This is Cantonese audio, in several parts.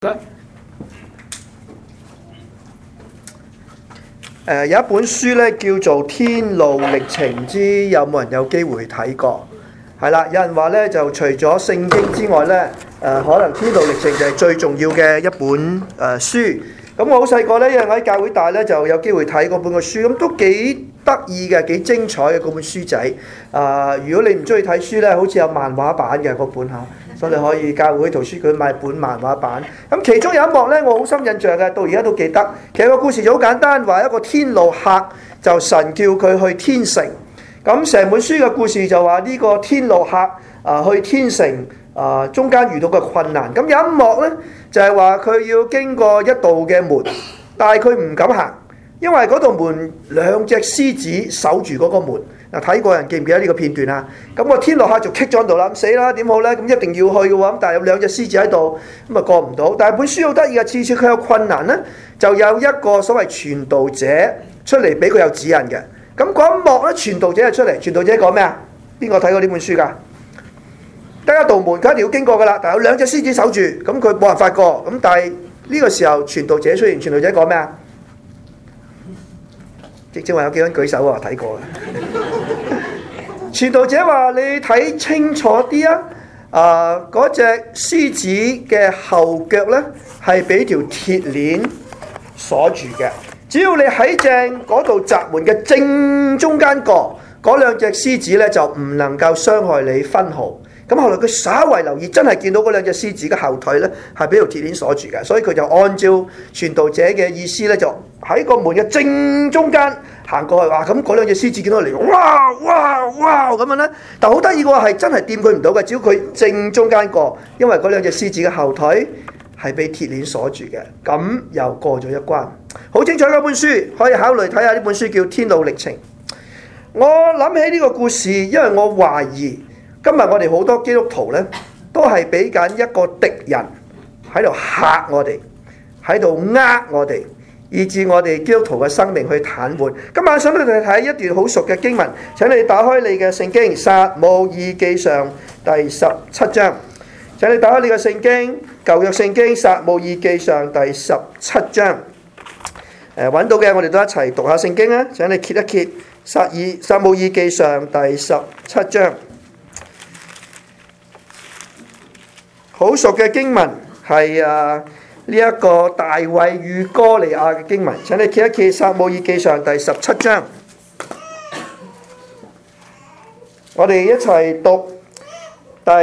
有一本書咧叫做《天路歷程》，唔知有冇人有機會睇過？係啦，有人話咧就除咗聖經之外咧，可能《天路歷程》就係最重要嘅一本書。咁我好細個咧，因為我喺教會大咧就有機會睇嗰本個書，咁都幾得意嘅，幾精彩嘅嗰本書仔。如果你唔中意睇書咧，好似有漫畫版嘅嗰本嚇。所以你可以教會圖書館買本漫畫版。咁其中有一幕咧，我好深印象嘅，到而家都記得。其實個故事就好簡單，話一個天路客就神叫佢去天城。咁成本書嘅故事就話呢個天路客去天城中間遇到嘅困難。咁有一幕咧就係話佢要經過一道嘅門，但係佢唔敢行，因為嗰道門兩隻獅子守住嗰個門。嗱，睇過人記唔記得呢個片段啊？咁個天路客就棘咗喺度啦，咁死啦，點好呢？咁一定要去嘅喎，咁但係有兩隻獅子喺度，咁啊過唔到。但係本書好得意嘅，次次佢有困難呢，就有一個所謂傳道者出嚟俾佢有指引嘅。咁嗰一幕呢，傳道者就出嚟，傳道者講咩啊？邊個睇過呢本書㗎？得一道門，佢一定要經過㗎啦，但係有兩隻獅子守住，咁佢冇辦法過。咁但係呢個時候傳道者出現，傳道者講咩啊？正話有幾個人舉手喎，睇過嘅。傳道者話：你睇清楚啲啊！嗰隻獅子嘅後腳呢，係俾條鐵鏈鎖住嘅。只要你喺正嗰度閘門嘅正中間過，嗰兩隻獅子呢，就唔能夠傷害你分毫。咁後來佢稍為留意，真係見到嗰兩隻獅子嘅後腿呢，係俾條鐵鏈鎖住嘅，所以佢就按照傳道者嘅意思呢，就喺個門嘅正中間行過去。哇！咁嗰兩隻獅子見到嚟，哇哇哇咁樣呢，但好得意嘅話係真係掂佢唔到嘅，只要佢正中間過，因為嗰兩隻獅子嘅後腿係俾鐵鏈鎖住嘅，咁又過咗一關。好精彩嗰本書，可以考慮睇下呢本書叫《天路歷程》。我諗起呢個故事，因為我懷疑。今日我哋好多基督徒呢，都係俾緊一個敵人喺度嚇我哋，喺度呃我哋，以致我哋基督徒嘅生命去癱瘓。今晚想俾你睇一段好熟嘅經文，請你打開你嘅聖經《撒母耳記上》第17章。請你打開你嘅聖經，舊約聖經《撒母耳記上》第17章。揾到嘅我哋都一齊讀下聖經啊！請你揭一揭《撒母耳記上》第17章。好熟嘅經文係呢一個大衛與歌利亞嘅經文，請你揭一揭《撒母耳記上》第17章，我哋一齊讀第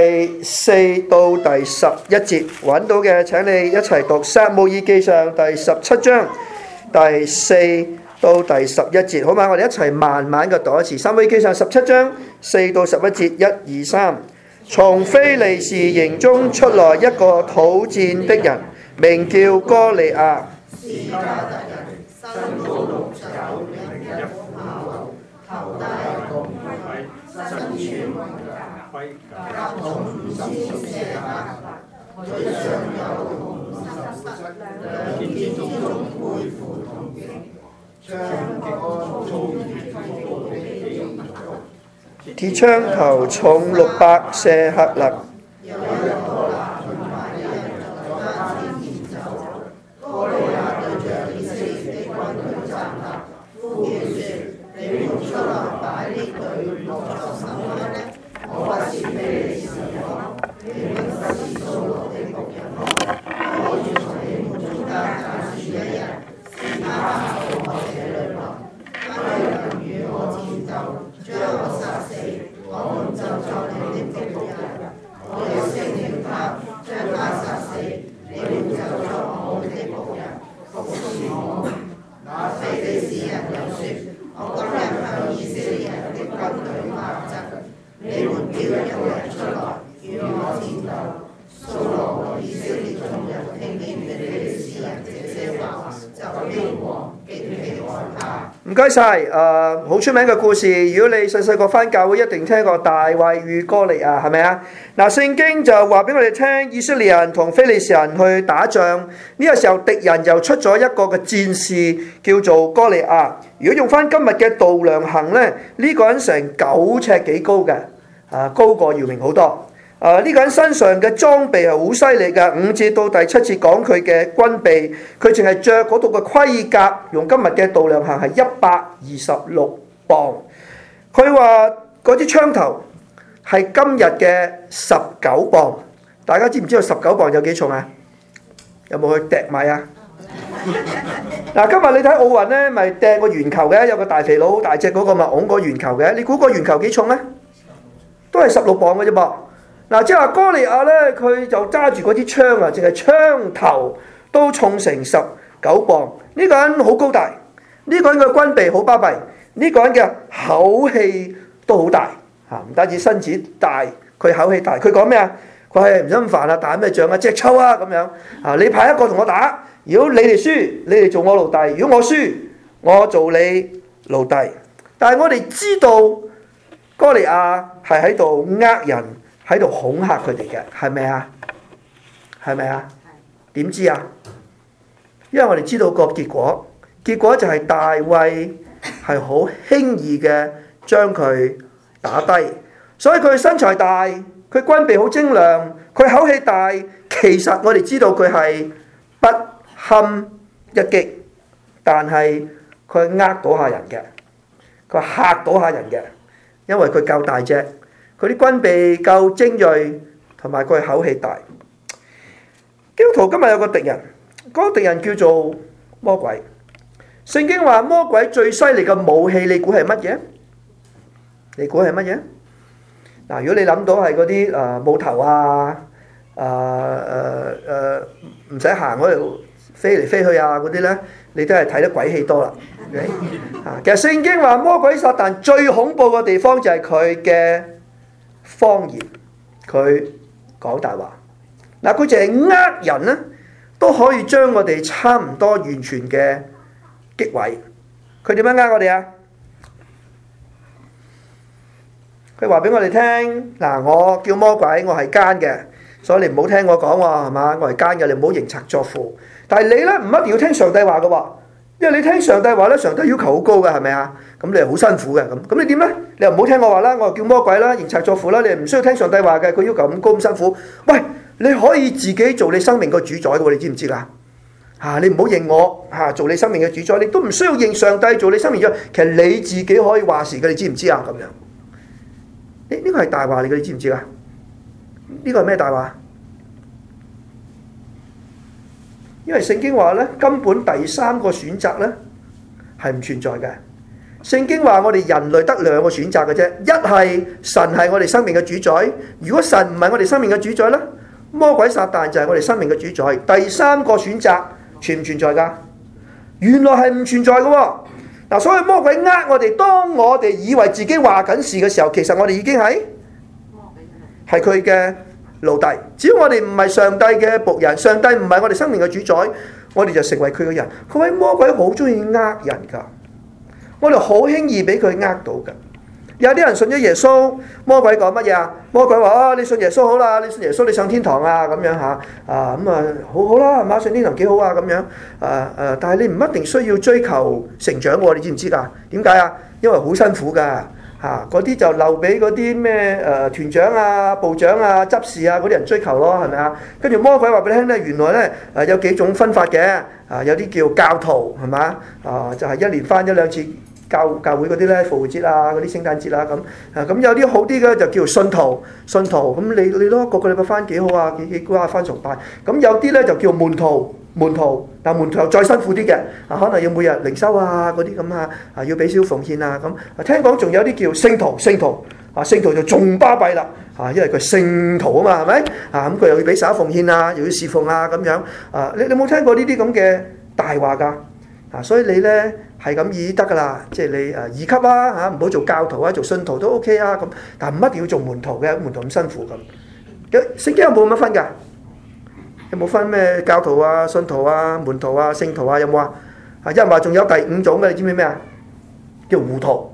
4到第11節。揾到嘅請你一齊讀《撒母耳記上》第17章第4到第11節，好嘛？我哋一齊慢慢嘅讀一次《撒母耳記上》17章4到11節，1、2、3。從非利士營中出來一個討戰的人，名叫歌利亞。是迦特人，身高6肘，1幅馬頭，頭戴銅盔，身穿盔甲重5000舍客，腿上有銅十瑟，兩肩中背負銅戟，槍桿粗如土地的用途。鐵槍頭重600舍客勒。有一個男人在他前面走，歌利亞對着以色列的軍隊站立，呼叫說：你們出來擺列隊伍作什麼呢？我不是非利士人，你們不是掃羅的僕人麼？我要從你們中間揀選一人，使他下到我這裏來，他能與我戰鬥。將我殺死，我們就作你的僕人。我又勝了他，將他殺死，你們就作我的僕人，服侍我。那非利士人又說：我今日向以色列人的軍隊發陣，你們叫一個人出來與我戰鬥。掃羅和以色列眾人聽見非利士人這些話，就驚惶，極其害怕。唔該晒，好出名嘅故事。如果你細細個返教會，一定聽過大衛與歌利亞，係咪啊？嗱，聖經就話俾我哋聽，以色列人同非利士人去打仗，呢個時候敵人又出咗一個嘅戰士，叫做歌利亞。如果用返今日嘅度量衡呢，呢個人成9尺幾高嘅，高過姚明好多。 呢個人身上嘅裝備係好犀利㗎。5節到第7節講佢嘅軍備，佢淨係着嗰度嘅盔甲，用今日嘅度量衡係126磅。佢話嗰支槍頭係今日嘅19磅。大家知唔知道19磅有幾重啊？有冇去掟米啊？嗱，今日你睇奧運咧，咪掟個圓球嘅，有個大肥佬好大隻嗰個咪拱個圓球嘅。你估個圓球幾重咧？都係16磅嘅啫噃。嗱，即係話哥利亞咧，佢就揸住嗰支槍啊，淨係槍頭都重成19磅。呢個人好高大，呢個人嘅軍備好巴閉，呢個人嘅口氣都好大嚇，唔單止身子大，佢口氣大。佢講咩啊？佢係唔使咁煩啊，打咩仗啊？隻抽啊咁樣啊！你派一個同我打，如果你哋輸，你哋做我奴隸；如果我輸，我做你奴隸。但係我哋知道哥利亞係喺度呃人，喺度恐嚇佢哋嘅，係咪啊？係咪啊？點知啊？因為我哋知道個結果就係大衛係好輕易嘅將佢打低，所以佢身材大，佢軍備好精良，佢口氣大。其實我哋知道佢係不堪一擊，但係佢呃到下人嘅，佢嚇到下人嘅，因為佢夠大隻。佢啲軍備夠精鋭，同埋佢口氣大。基督徒今日有個敵人，嗰個敵人叫做魔鬼。聖經話魔鬼最犀利嘅武器，你估係乜嘢？你估係乜嘢？嗱，如果你諗到係嗰啲冇頭啊，唔使行嗰度飛嚟飛去啊嗰啲咧，你都係睇得鬼戲多啦。其實聖經話魔鬼撒旦最恐怖嘅地方就係佢嘅謊言，佢講大話。嗱，佢淨係呃人咧，都可以將我哋差唔多完全嘅擊毀。佢點樣呃我哋啊？佢話俾我哋聽，嗱，我叫魔鬼，我係奸嘅，所以你唔好聽我講喎，係嘛？我係奸嘅，你唔好認賊作父。但係你咧唔一定要聽上帝話嘅喎，因為你聽上帝話咧，上帝要求好高嘅，係咪啊？咁你係好辛苦嘅，咁你點咧？你又唔好聽我話啦，我叫魔鬼啦，認賊作父啦，你唔需要聽上帝話嘅，佢要求咁高咁辛苦。喂，你可以自己做你生命個主宰嘅喎，你知唔知㗎？你唔好認我做你生命嘅主宰，你都唔需要認上帝做你生命主宰。其實你自己可以話事嘅，你知唔知啊？咁樣。呢個係大話嚟嘅，你知唔知啊？呢個係咩大話？因為聖經話咧，根本第三個選擇咧係唔存在嘅。聖經話我哋人類得兩個選擇嘅啫，一係神係我哋生命嘅主宰。如果神唔係我哋生命嘅主宰咧，魔鬼撒旦就係我哋生命嘅主宰。第三個選擇存唔存在㗎？原來係唔存在嘅喎。嗱，所以魔鬼呃我哋，當我哋以為自己話緊事嘅時候，其實我哋已經係佢嘅奴隸。只要我哋唔係上帝嘅僕人，上帝唔係我哋生命嘅主宰，我哋就成為佢嘅人。各位，魔鬼好中意呃人㗎，我哋好輕易俾佢呃到㗎。有啲人信咗耶穌，魔鬼講乜嘢啊？魔鬼話你信耶穌好啦，你信耶穌你上天堂啊咁樣嚇好好啦，係嘛？上天堂幾好啊咁樣但係你唔一定需要追求成長喎，你知唔知㗎？點解啊？因為好辛苦㗎嗰啲就留俾嗰啲咩團長啊、部長啊、執事啊嗰啲人追求咯，係咪啊？跟住魔鬼話俾你聽咧，原來咧有幾種分法嘅有啲叫教徒係嘛就係一年返1、2次。教會嗰啲咧，復活節啊，嗰啲聖誕節啊咁有啲好啲嘅就叫信徒咁你都個個禮拜翻幾好啊，幾乖啊，翻崇拜。咁有啲咧就叫門徒，但門徒又再辛苦啲嘅可能要每日靈修啊嗰啲咁要俾少奉獻啊咁。聽講仲有啲叫聖徒就仲巴閉啦因為佢聖徒啊嘛，係咪咁佢又要俾11奉獻啊，又要侍奉啊咁樣你冇聽過呢啲咁嘅大話㗎？所以你咧係咁已得㗎啦，即係你2級啊唔好做教徒啊，做信徒都 OK 啊咁，但唔一定要做門徒嘅，門徒咁辛苦咁。聖經有冇咁樣分㗎？有冇分咩教徒啊、信徒啊、門徒啊、聖徒啊？有冇啊？有人話仲有第5種嘅，你知唔知咩啊？叫糊塗。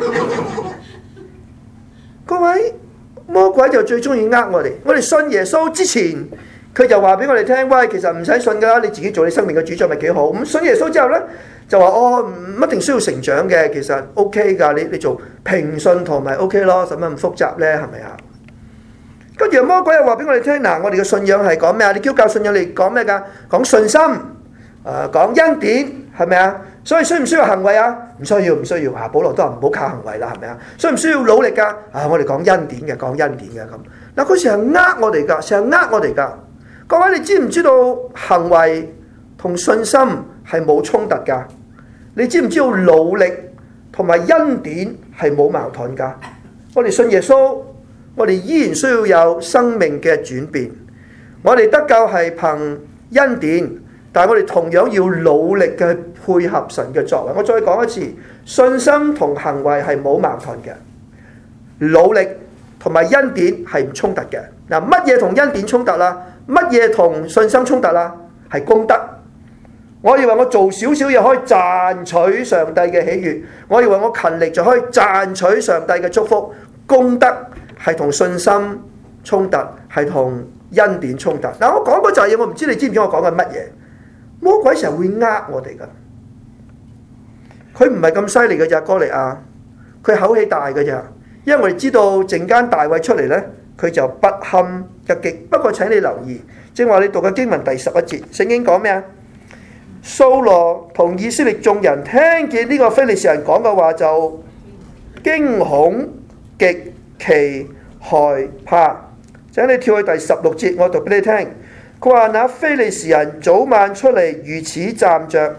各位，魔鬼就最中意呃我哋。我哋信耶穌之前，佢就話俾我哋聽，喂，其實唔使信㗎啦，你自己做你生命嘅主宰咪幾好。咁信耶穌之後咧，就話唔一定需要成長嘅，其實 OK 㗎，你做平信徒咪 OK 咯，使乜咁複雜咧？係咪啊？ 跟住魔鬼又話俾我哋聽，嗱，我哋嘅信仰係講咩啊？你基督教信仰你講咩㗎？講信心，講恩典，係咪啊？所以需唔需要行為啊？唔需要，唔需要啊！保羅都話唔好靠行為啦，係咪啊？需唔需要努力㗎？啊，我哋講恩典嘅，講恩典嘅咁。嗱，佢成日呃我哋㗎，成日呃我哋㗎。各位，你知唔知道行為同信心係冇衝突㗎？你知唔知道努力同埋恩典係冇矛盾㗎？我哋信耶穌，我哋依然需要有生命嘅轉變。我哋得救係憑恩典，但係我哋同樣要努力嘅配合神嘅作為。我再講一次，信心同行為係冇矛盾嘅，努力同埋恩典係唔衝突嘅。嗱，乜嘢同恩典衝突啦？乜嘢同信心衝突啦？係功德。我以為我做少少嘢可以賺取上帝嘅喜悅，我以為我勤力就可以賺取上帝嘅祝福。功德係同信心衝突，係同恩典衝突。嗱，我講嗰陣嘢，我唔知你知唔知我講緊乜嘢？魔鬼成日會呃我哋㗎，佢唔係咁犀利嘅咋，哥利亞，佢口氣大嘅咋。因為我哋知道陣間大衛出嚟呢，佢就不堪一擊。不過請你留意，正話你讀嘅經文第11節，聖經講咩啊？掃羅同以色列眾人聽見呢個非利士人講嘅話，就驚恐極其害怕。請你跳去第16節，我讀俾你聽。佢話那非利士人早晚出嚟，如此站着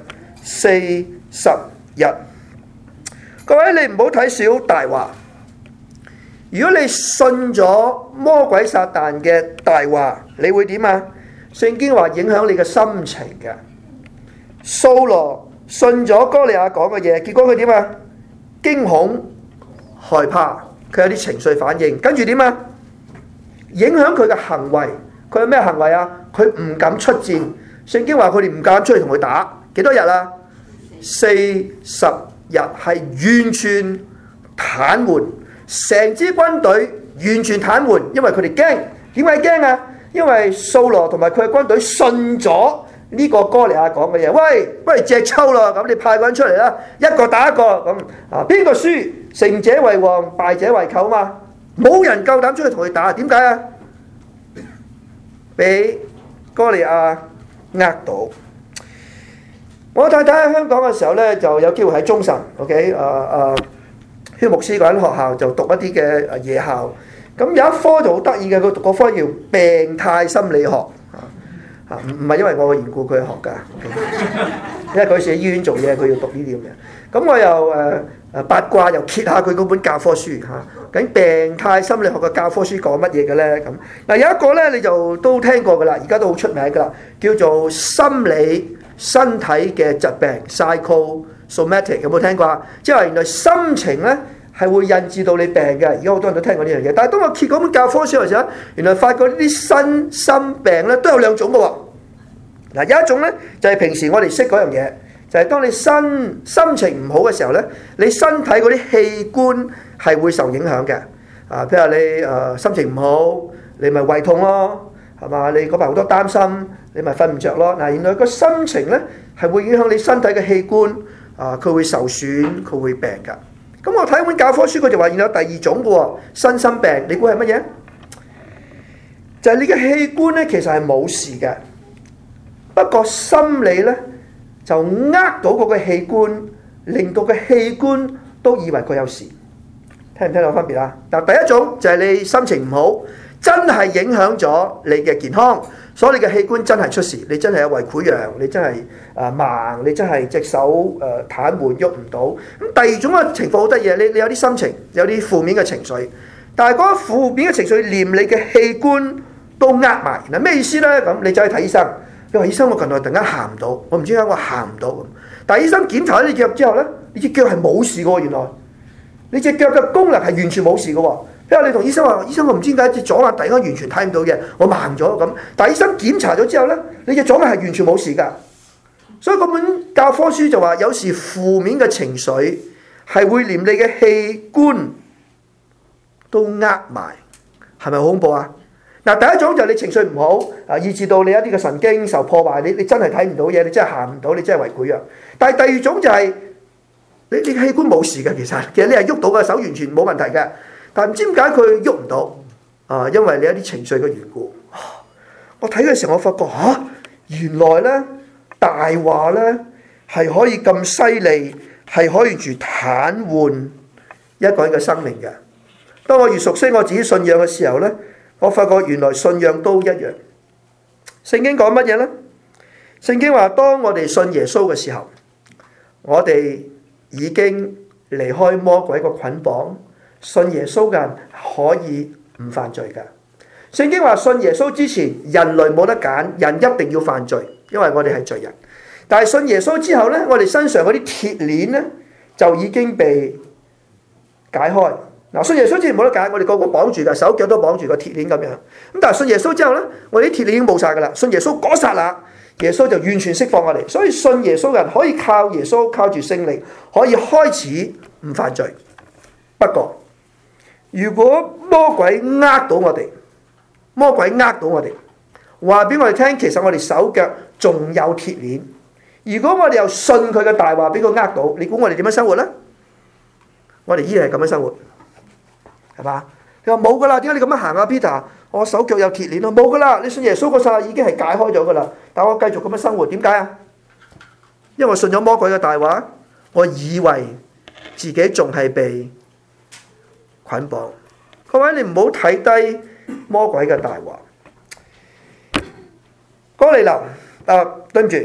40日。各位，你唔好睇小大話。如果你信咗魔鬼撒旦嘅大話，你會點啊？聖經話影響你嘅心情嘅。掃羅信咗哥利亞講嘅嘢，結果佢點啊？驚恐害怕，佢有啲情緒反應，跟住點啊？影響佢嘅行為。佢有咩行為啊？佢唔敢出戰。聖經話佢哋唔敢出去同佢打，幾多日啊？40日，係完全癱瘓，成支軍隊完全癱瘓，因為佢哋驚。點解驚啊？因為掃羅同埋佢嘅軍隊信咗呢個哥利亞講嘅嘢。喂，不如隻抽咯，咁你派個人出嚟啦，一個打一個咁啊，邊個輸，成者為王，敗者為寇嘛。冇人夠膽出去同佢打，點解啊？俾哥利亞呃到。我太太喺香港嘅時候呢，就有機會喺中神 ，OK， 薛牧師嗰間學校就讀一啲嘅夜校。咁有一科就好得意嘅，佢讀嗰科叫病態心理學。唔係因為我嘅緣故佢學㗎，因為佢喺醫院做嘢，佢要讀呢啲咁嘅。咁我又八卦又揭下佢嗰本教科書嚇，究竟病態心理學嘅教科書講乜嘢嘅咧？咁嗱，有一個咧你就都聽過㗎啦，而家都好出名㗎啦，叫做心理身體嘅疾病 psychosomatic， 有冇聽過啊？即係話原來心情咧係會引致到你病嘅，而家好多人都聽過呢樣嘢。但係當我揭嗰本教科書嘅時候，原來發覺呢啲身心病咧都有兩種嘅喎。嗱，有一種咧就係平時我哋識嗰樣嘢，就係當你心情唔好嘅時候咧，你身體嗰啲器官係會受影響嘅。譬如話你心情唔好，你咪胃痛咯，係嘛？你嗰排好多擔心，你咪瞓唔着咯。嗱，原來個心情咧係會影響你身體嘅器官，佢會受損，佢會病㗎。咁我睇一本教科書，佢就話原來有第二種嘅喎，身心病，你估係乜嘢？就係你嘅器官咧，其實係冇事嘅。不過心理咧就呃到嗰個器官，令到個器官都以為佢有事。聽唔聽到分別啊？嗱，第一種就係你心情唔好，真係影響咗你嘅健康，所以你嘅器官真係出事，你真係有胃潰瘍，你真係盲，你真係隻手癱瘓喐唔到。咁第二種嘅情況好得意，你有啲心情，有啲負面嘅情緒，但係嗰個負面嘅情緒連你嘅器官都呃埋。嗱，咩意思咧？咁你走去睇醫生。佢話醫生，我近來突然間行唔到，我唔知點解我行唔到咁。但係醫生檢查咗你腳之後咧，你隻腳係冇事嘅喎，原來你隻腳嘅功能係完全冇事嘅喎。因為你同醫生話，醫生，我唔知點解隻左眼突然間完全睇唔到嘢，我盲咗咁。但係醫生檢查咗之後咧，你隻左眼係完全冇事㗎。所以嗰本教科書就話，有時負面嘅情緒係會連你嘅器官都呃埋，係咪好恐怖啊？嗱，第一種就係你情緒唔好，以致到你一啲嘅神經受破壞，你真係睇唔到嘢，你真係行唔到，你真係胃潰瘍。但係第二種就係你器官冇事嘅，其實你係喐到嘅，手完全冇問題嘅，但係唔知點解佢喐唔到， 因為你一啲情緒嘅緣故。我睇嘅時候，我發覺原來呢大話呢係可以咁犀利，係可以完全癱瘓一個人嘅生命嘅。當我越熟悉我自己信仰嘅時候呢，我發覺原來信仰都一樣。聖經講乜嘢呢？聖經話當我哋信耶穌嘅時候，我哋已經離開魔鬼個捆綁，信耶穌嘅人可以唔犯罪㗎。聖經話信耶穌之前，人類冇得揀，人一定要犯罪，因為我哋係罪人。但係信耶穌之後呢，我哋身上嗰啲鐵鏈呢，就已經被解開。嗱，信耶穌之前冇得揀，我哋個個綁住㗎，手腳都綁住個鐵鏈咁樣。咁但係信耶穌之後呢，我哋啲鐵鏈已經冇晒㗎啦。信耶穌嗰剎那，耶穌就完全釋放我哋。所以信耶穌嘅人可以靠耶穌，靠住聖靈，可以開始唔犯罪。不過，如果魔鬼呃到我哋，話俾我哋聽，其實我哋手腳仲有鐵鏈。如果我哋又信佢嘅大話，俾佢呃到，你估我哋點樣生活呢？我哋依然係咁樣生活，係嘛？你話冇噶啦，點解你咁樣行啊 Peter？ 我手腳有鐵鏈咯，冇噶啦。你信耶穌嗰剎已經係解開咗噶啦，但我繼續咁樣生活，點解啊？因為我信咗魔鬼嘅大話，我以為自己仲係被捆綁。各位，你唔好睇低魔鬼嘅大話。哥尼流，對唔住，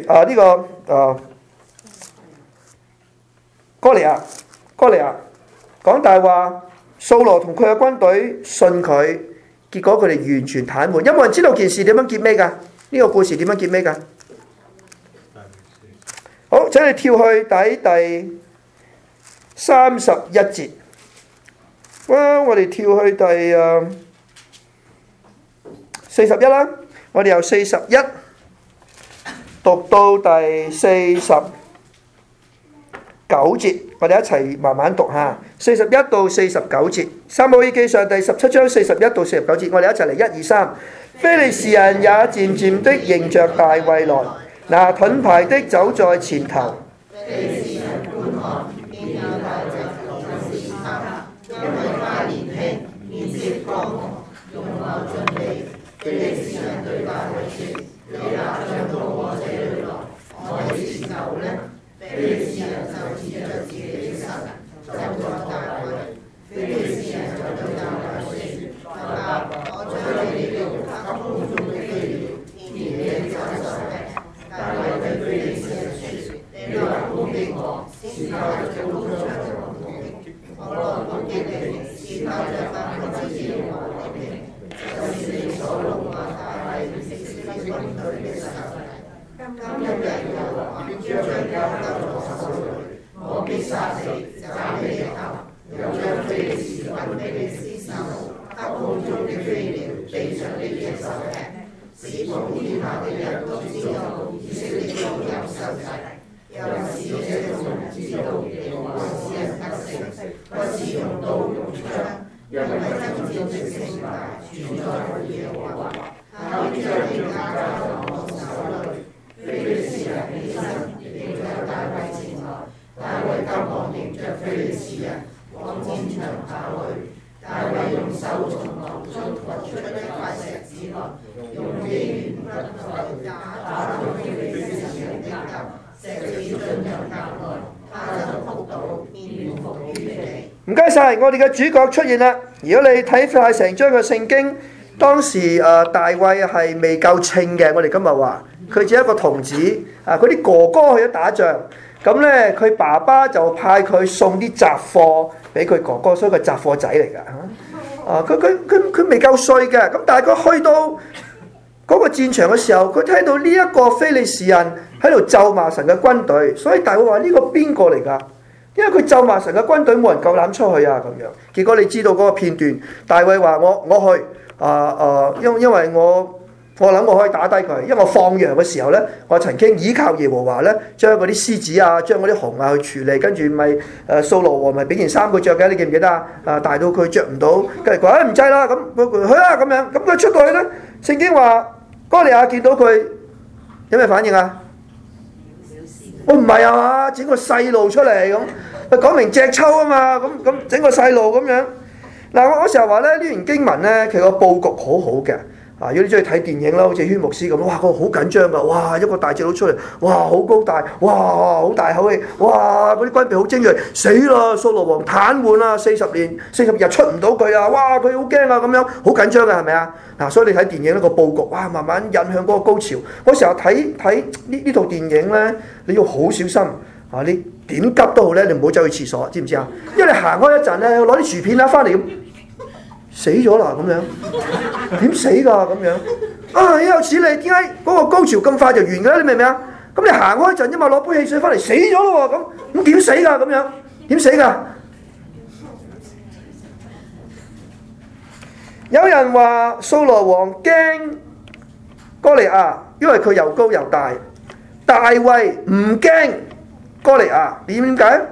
哥尼亞講大話，掃羅同佢嘅軍隊信佢，結果佢哋完全癱瘓。有冇人知道件事點樣結尾㗎？呢個故事點樣結尾㗎？好，請你跳去第31節。我哋跳去第41啦。我哋由41讀到第49節，我哋一齊慢慢讀下。41到49節，撒母耳記上第17章41到49節，我哋一齊嚟1、2、3。非利士人也漸漸的迎着大衛來，拿盾牌的走在前頭。唔該晒，我哋嘅主角出現啦。如果你睇晒成章嘅聖經，當時大衛係未夠稱嘅。我哋今日話佢只係一個童子，佢啲哥哥去咗打仗，咁呢，佢爸爸就派佢送啲雜貨俾佢哥哥，所以佢雜貨仔嚟㗎。佢未夠歲嘅，咁但係佢去到嗰個戰場嘅時候，佢睇到呢一個非利士人喺度咒罵神嘅軍隊，所以大衛話呢個邊個嚟㗎？因為佢咒罵神嘅軍隊，冇人夠膽出去啊咁樣。結果你知道嗰個片段，大衛話我去因為我諗我可以打低佢，因為我放羊嘅時候呢，我曾經倚靠耶和華呢，將嗰啲獅子啊，將嗰啲熊啊去處理，跟住咪掃羅王咪俾件衫佢着嘅，你記唔記得啊？大到佢着唔到，跟住佢話唔制啦，咁去啦咁樣，咁佢出到去呢，聖經話哥利亞見到佢有咩反應啊？我唔係啊嘛，整個細路出嚟咁，講明隻抽啊嘛，咁整個細路咁樣， 嗱，我成日話咧，呢段經文咧，其實個佈局好好嘅。如果你中意睇電影啦，好似軒牧師咁，哇，個好緊張噶，哇，一個大隻佬出嚟，哇，好高大，哇，好大口氣，哇，嗰啲軍備好精鋭，死啦！掃羅王癱瘓啦，40日出唔到佢啊，哇，佢好驚啊，咁樣好緊張嘅係咪啊？所以你睇電影呢個佈局，哇，慢慢引向嗰個高潮。我成日睇呢套電影咧，你要好小心你點急都好咧，你唔好走去廁所，知唔知啊？因為你行開一陣咧，攞啲薯片啦翻嚟咁。死咗啦咁樣，點死㗎咁樣？有此理，點解嗰個高潮咁快就完㗎咧？你明唔明啊？咁你行開一陣啫嘛，攞杯汽水翻嚟死咗咯喎，咁點死㗎咁樣？點死㗎？有人話掃羅王驚哥利亞，因為佢又高又大；大衛唔驚哥利亞，點解？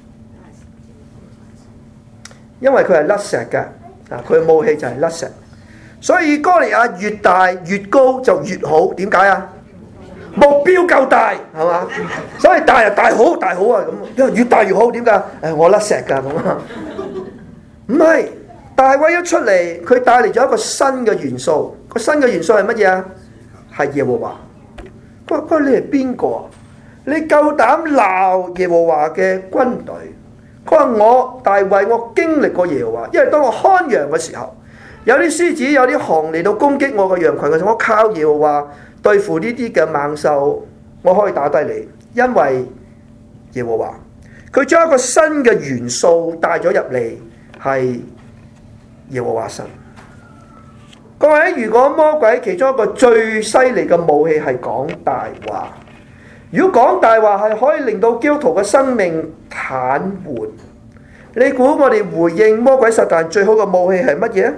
因為佢係甩石嘅。佢嘅武器就係甩石，所以哥利亞越大越高就越好。點解啊？目標夠大係嘛？所以大好啊咁，因為越大越好。點解？我甩石㗎咁啊？唔係，大衛一出嚟，佢帶嚟咗一個新嘅元素。個新嘅元素係乜嘢啊？係耶和華。佢話你係邊個啊？你夠膽鬧耶和華嘅軍隊？佢話我大衛，我經歷過耶和華，因為當我看羊嘅時候，有啲獅子有啲熊嚟到攻擊我嘅羊群嘅時候，我靠耶和華對付呢啲嘅猛獸，我可以打低你，因為耶和華佢將一個新嘅元素帶咗入嚟，係耶和華神。各位，如果魔鬼其中一個最犀利嘅武器係講大話，如果講大話係可以令到基督徒嘅生命癱瘓，你估我哋回應魔鬼撒旦最好嘅武器係乜嘢？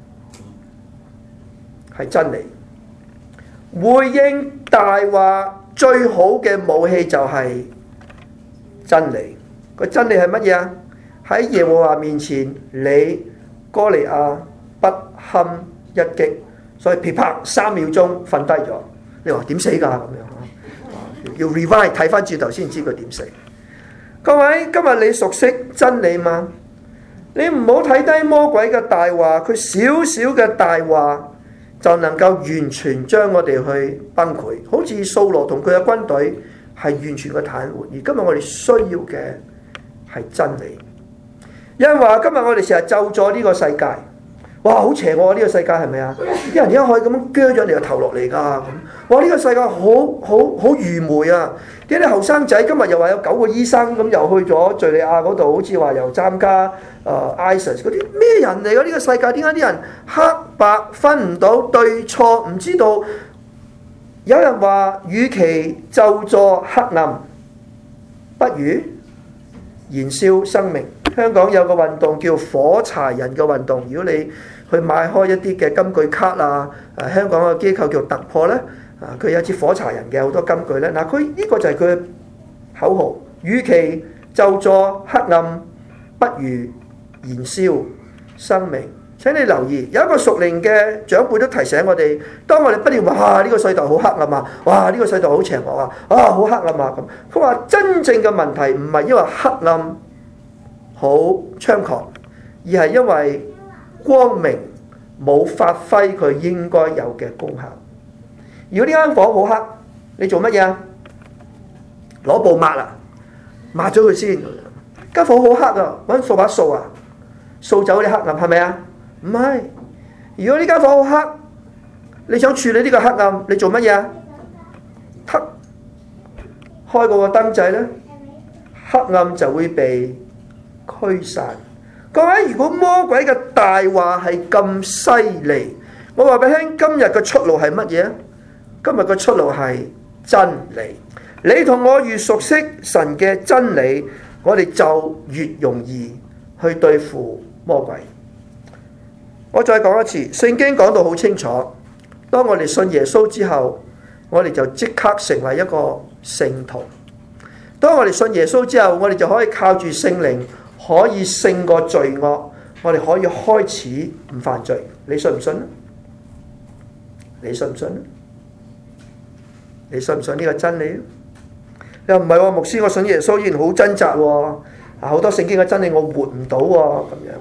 係真理。回應大話最好嘅武器就係真理。個真理係乜嘢啊？喺耶和華面前，你哥利亞不堪一擊，所以噼啪3秒鐘瞓低咗。你話點死㗎咁樣？要 revive 睇翻轉頭先知佢點死。各位，今日你熟悉真理嗎？你唔好睇低魔鬼嘅大話，佢少少嘅大話就能夠完全將我哋去崩潰。好似掃羅同佢嘅軍隊係完全嘅癱瘓，而今日我哋需要嘅係真理。有人話今日我哋成日咒咗呢個世界，哇，好邪惡啊！呢個世界係咪啊？啲人點解可以咁樣鋸咗你個頭落嚟㗎？咁哇！呢個世界好愚昧啊！啲後生仔今日又話有9個醫生咁又去咗敍利亞嗰度，好似話又參加ISIS 嗰啲咩人嚟㗎？呢個世界點解啲人黑白分唔到對錯，唔知道？有人話，與其咒詛黑暗，不如燃燒生命。香港有個運動叫火柴人嘅運動，如果你去買開一啲嘅金句卡啊，香港嘅機構叫突破咧，佢有支火柴人嘅好多金句咧。嗱，佢呢個就係佢嘅口號，與其咒詛黑暗，不如燃燒生命。請你留意，有一個屬靈嘅長輩都提醒我哋，當我哋不斷話呢個世代好黑暗啊，哇呢個世代好邪惡啊，好黑暗啊咁。佢話真正嘅問題唔係因為黑暗好猖狂，而係因為光明冇發揮佢應該有嘅功效。如果呢間房好黑，你做乜嘢啊？攞布抹啊，抹咗佢先。間房好黑啊，揾掃把掃啊，掃走啲黑暗，係咪啊？唔係。如果呢間房好黑，你想處理呢個黑暗，你做乜嘢啊？開嗰個燈掣咧，黑暗就會被驅散。各位，如果魔鬼嘅大話係咁犀利，我話俾你聽，今日嘅出路係乜嘢？今日嘅出路係真理。你同我越熟悉神嘅真理，我哋就越容易去對付魔鬼。我再講一次，聖經講到好清楚，當我哋信耶穌之後，我哋就即刻成為一個聖徒。當我哋信耶穌之後，我哋就可以靠住聖靈，可以勝過罪惡，我哋可以開始唔犯罪。你信唔信？你信唔信？你信唔信呢個真理？又唔係喎，牧師，我信耶穌依然好掙扎喎，好多聖經嘅真理我活唔到喎，咁樣。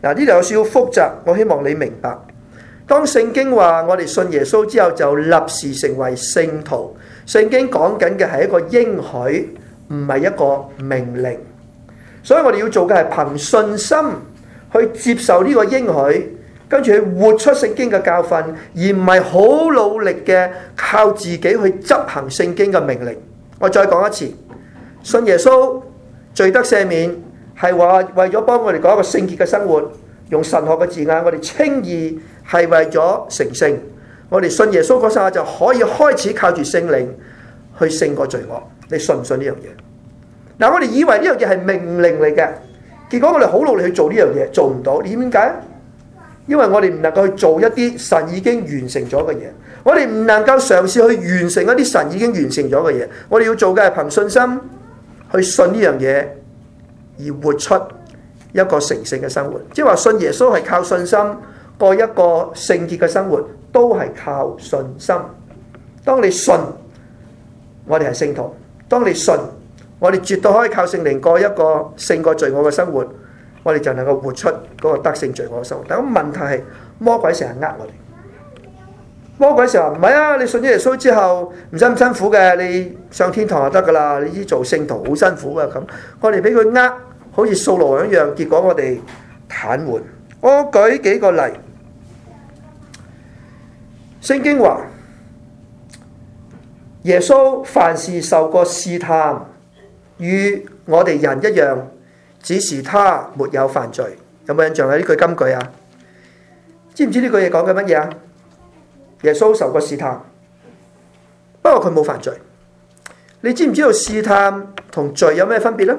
嗱，呢度有少少複雜，我希望你明白。當聖經話我哋信耶穌之後就立時成為聖徒，聖經講緊嘅係一個應許，唔係一個命令。所以我哋要做嘅係憑信心去接受呢個應許，跟住去活出聖經嘅教訓，而唔係好努力嘅靠自己去執行聖經嘅命令。我再講一次，信耶穌罪得赦免係話為咗幫我哋過一個聖潔嘅生活，用神學嘅字眼，我哋稱義係為咗成聖。我哋信耶穌嗰陣就可以開始靠住聖靈去勝過罪惡。你信唔信呢樣嘢？嗱，我哋以為呢樣嘢係命令嚟嘅，結果我哋好努力去做呢樣嘢，做唔到。點解？因為我哋唔能夠去做一啲神已經完成咗嘅嘢，我哋唔能夠嘗試去完成一啲神已經完成咗嘅嘢。我哋要做嘅係憑信心去信呢樣嘢，而活出一個成聖嘅生活。即係話信耶穌係靠信心過一個聖潔嘅生活，都係靠信心。當你信，我哋係聖徒；當你信，我哋絕對可以靠聖靈過一個勝過罪惡嘅生活，我哋就能夠活出嗰個得勝罪惡嘅生活。但係問題係魔鬼成日呃我哋，魔鬼成日話唔係啊，你信咗耶穌之後唔使咁辛苦嘅，你上天堂就得噶啦，你知做聖徒好辛苦噶咁。我哋俾佢呃，好似掃羅王一樣，結果我哋癱瘓。我舉幾個例，聖經話耶穌凡事受過試探，與我哋人一樣，只是他沒有犯罪。有冇印象啊？呢句金句啊？知唔知呢句嘢講緊乜嘢啊？耶穌受過試探，不過佢冇犯罪。你知唔知道試探同罪有咩分別呢？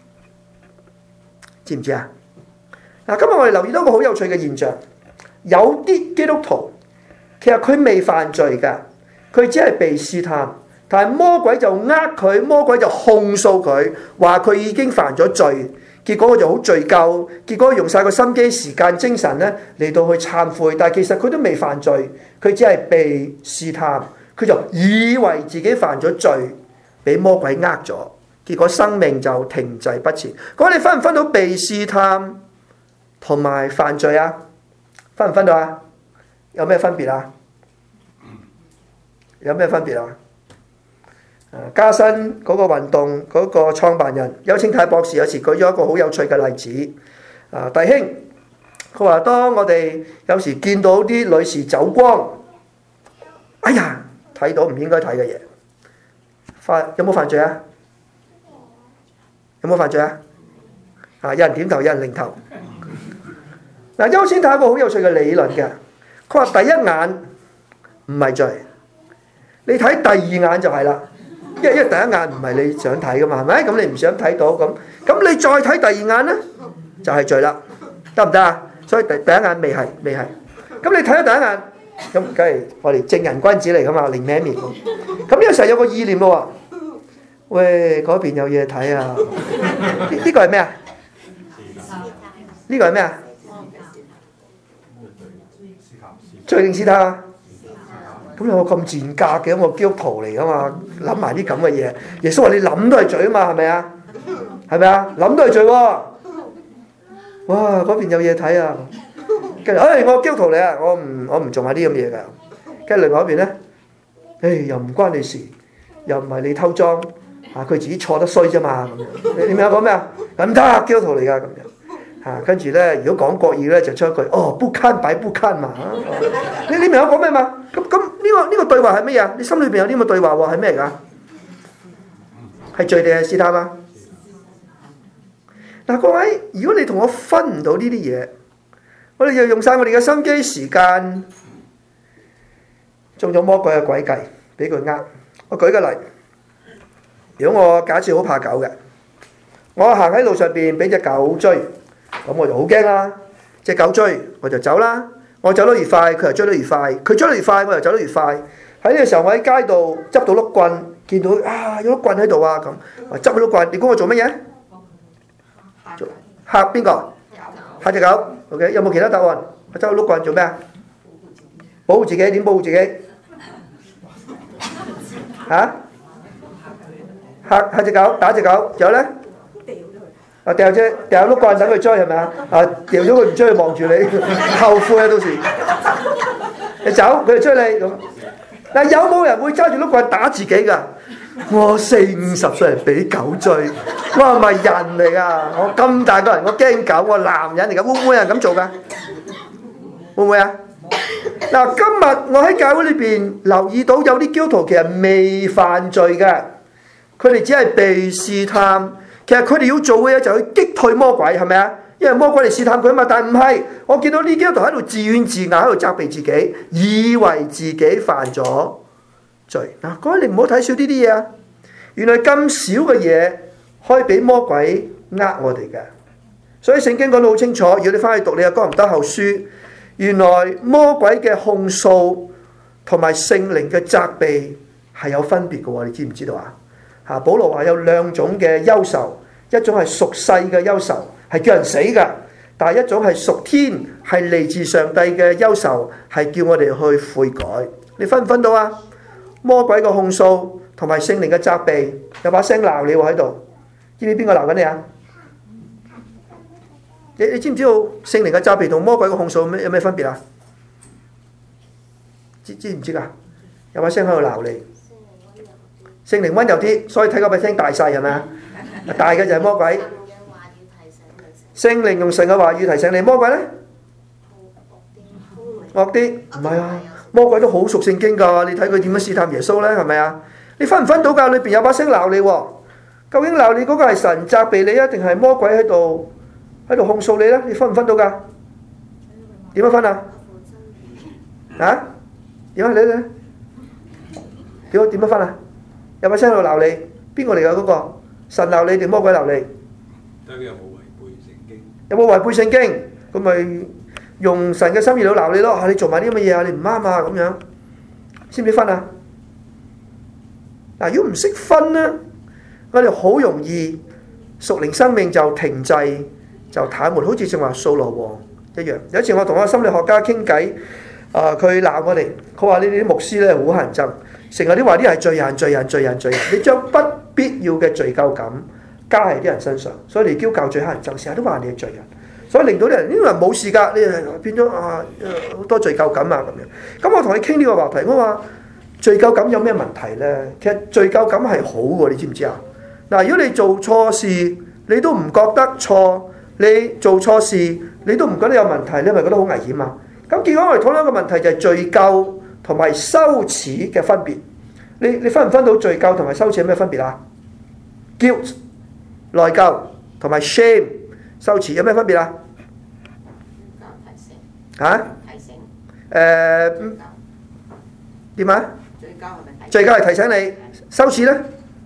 知唔知啊？嗱，今日我哋留意到一個好有趣嘅現象，有啲基督徒其實佢未犯罪㗎，佢只係被試探，但係魔鬼就呃佢，魔鬼就控訴佢，話佢已經犯咗罪，結果佢就好罪疚，結果用晒個心機、時間、精神咧嚟到去懺悔，但係其實佢都未犯罪，佢只係被試探，佢就以為自己犯咗罪，俾魔鬼呃咗，結果生命就停滯不前。咁你分唔分到被試探同埋犯罪啊？分唔分到啊？有咩分別啊？有咩分別啊？加新嗰個運動嗰個創辦人邱清泰博士有時舉咗一個好有趣嘅例子。弟兄，佢話當我哋有時見到啲女士走光，哎呀，睇到唔應該睇嘅嘢，有冇犯罪啊？有冇犯罪啊？有人點頭，有人擰頭。嗱，邱清泰有一個好有趣嘅理論嘅，佢話第一眼唔係罪，你睇第二眼就係啦。因為第一眼唔係你想睇噶嘛，係咪？咁你唔想睇到咁你再睇第二眼咧，就係罪啦，得唔得啊？所以第一眼未係。咁你睇咗第一眼，咁梗係我哋正人君子嚟噶嘛，另咩面？咁呢個時候有個意念咯喎，喂，嗰邊有嘢睇啊！呢個係咩啊？呢個係咩啊？罪定試探啊？咁有個咁賤格嘅我基督徒嚟噶嘛，諗埋啲咁嘅嘢。耶穌話你諗都係罪啊嘛，係咪啊？係咪啊？諗都係罪喎。哇！嗰邊有嘢睇啊！跟住，我基督徒嚟啊，我唔做埋啲咁嘢㗎。跟住另外一邊咧，又唔關你事，又唔係你偷裝，佢自己錯得衰啫嘛咁樣。你明我講咩啊？唔得，基督徒嚟㗎咁樣。跟住咧，如果講國語咧，就出一句不堪擺不堪嘛。你明我講咩嘛？咁呢個對話係乜嘢？你心裏邊有啲咁嘅對話喎，係咩嚟㗎？係罪定係試探啊？嗱，各位，如果你同我分唔到呢啲嘢，我哋就用晒我哋嘅心機時間，中咗魔鬼嘅詭計，俾佢呃。我舉個例，如果我假設好怕狗嘅，我行喺路上邊俾隻狗追。咁我就好驚啦，隻狗追我就走啦，我走得越快佢就追得越快，佢追得越快我就走得越快。喺呢個時候我喺街度執到碌棍，見到有碌棍喺度啊，咁我執到碌棍，你估我做乜嘢？嚇邊個？嚇隻狗。OK， 有冇其他答案？我執到碌棍做咩啊？保護自己。點保護自己？嚇隻狗，打隻狗，仲有咧？ 掉碌棍等佢追係咪啊？掉咗佢唔追，望住你，後悔啊！到時你走，佢就追你咁。嗱，有冇人會揸住碌棍打自己㗎？我40-50歲俾狗追，我係咪人嚟㗎？我咁大個人，我驚狗，我男人嚟㗎，會唔會有人咁做㗎？會唔會啊？嗱，今日我喺教會裏邊留意到有啲基督徒其實未犯罪嘅，佢哋只係被試探。其實佢哋要做嘅嘢就係去擊退魔鬼，係咪啊？因為魔鬼嚟試探佢啊嘛。但係唔係，我見到呢啲基督徒喺度自怨自艾，喺度責備自己，以為自己犯咗罪。嗱，各位你唔好睇少呢啲嘢啊！原來咁少嘅嘢可以俾魔鬼呃我哋嘅。所以聖經講得好清楚，如果你翻去讀你嘅哥林多後書，原來魔鬼嘅控訴同埋聖靈嘅責備係有分別嘅喎，你知唔知道啊？保羅話有兩種嘅憂愁，一種係屬世嘅憂愁，係叫人死嘅；但係一種係屬天，係嚟自上帝嘅憂愁，係叫我哋去悔改。你分唔分到啊？魔鬼嘅控訴同埋聖靈嘅責備，有把聲鬧你喎喺度，知唔知邊個鬧緊你啊？你知唔知道聖靈嘅責備同魔鬼嘅控訴有咩分別啊？知唔知㗎？有把聲喺度鬧你。聖靈溫柔啲，所以睇嗰把聲大細係咪啊？大嘅就係魔鬼。聖靈用神嘅話語提醒你，魔鬼呢？惡啲，唔係啊！魔鬼都好熟聖經㗎，你睇佢點樣試探耶穌呢？係咪啊？你分唔分到㗎？裏邊有把聲鬧你喎，究竟鬧你嗰個係神責備你啊，定係魔鬼喺度控訴你呢？你分唔分到㗎？點樣分啊？啊？點樣你點樣分啊？有把聲喺度鬧你，邊個嚟㗎嗰個？神鬧你定魔鬼鬧你？ 睇佢有冇違背聖經？ 有冇違背聖經？咁咪用神嘅心意嚟鬧你咯。你做埋啲咁嘅嘢啊，你唔啱啊咁樣，識唔識分啊？嗱，如果唔識分咧，我哋好容易屬靈生命就停滯，就癱瘓，好似正話掃羅王一樣。有一次我同個心理學家傾偈，佢鬧我哋，佢話你哋啲牧師咧好乞人憎。成日都話啲係罪人，你將不必要嘅罪疚感加喺啲人身上，所以你叫教最乞人憎，成日都話你係罪人，所以令到啲人呢個人冇事㗎，你變咗好多罪疚感啊咁樣。咁我同你傾呢個話題，我話罪疚感有咩問題呢？其實罪疚感係好喎，你知唔知啊？嗱，如果你做錯事你都唔覺得錯，你做錯事你都唔覺得有問題，你係咪覺得好危險啊？咁結果我哋討論一個問題就係罪疚同埋羞恥嘅分別，你分唔分到罪疚同埋羞恥有咩分別啊？ guilt 內疚同埋 shame 羞恥有咩分別啊？嚇？點啊？罪疚係提醒你，羞恥咧？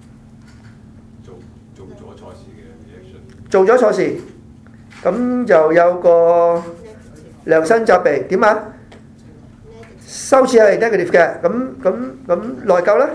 做咗錯事嘅 reaction。 做咗錯事，咁就有個良心責備，點啊？羞恥係 negative 嘅，咁內疚咧？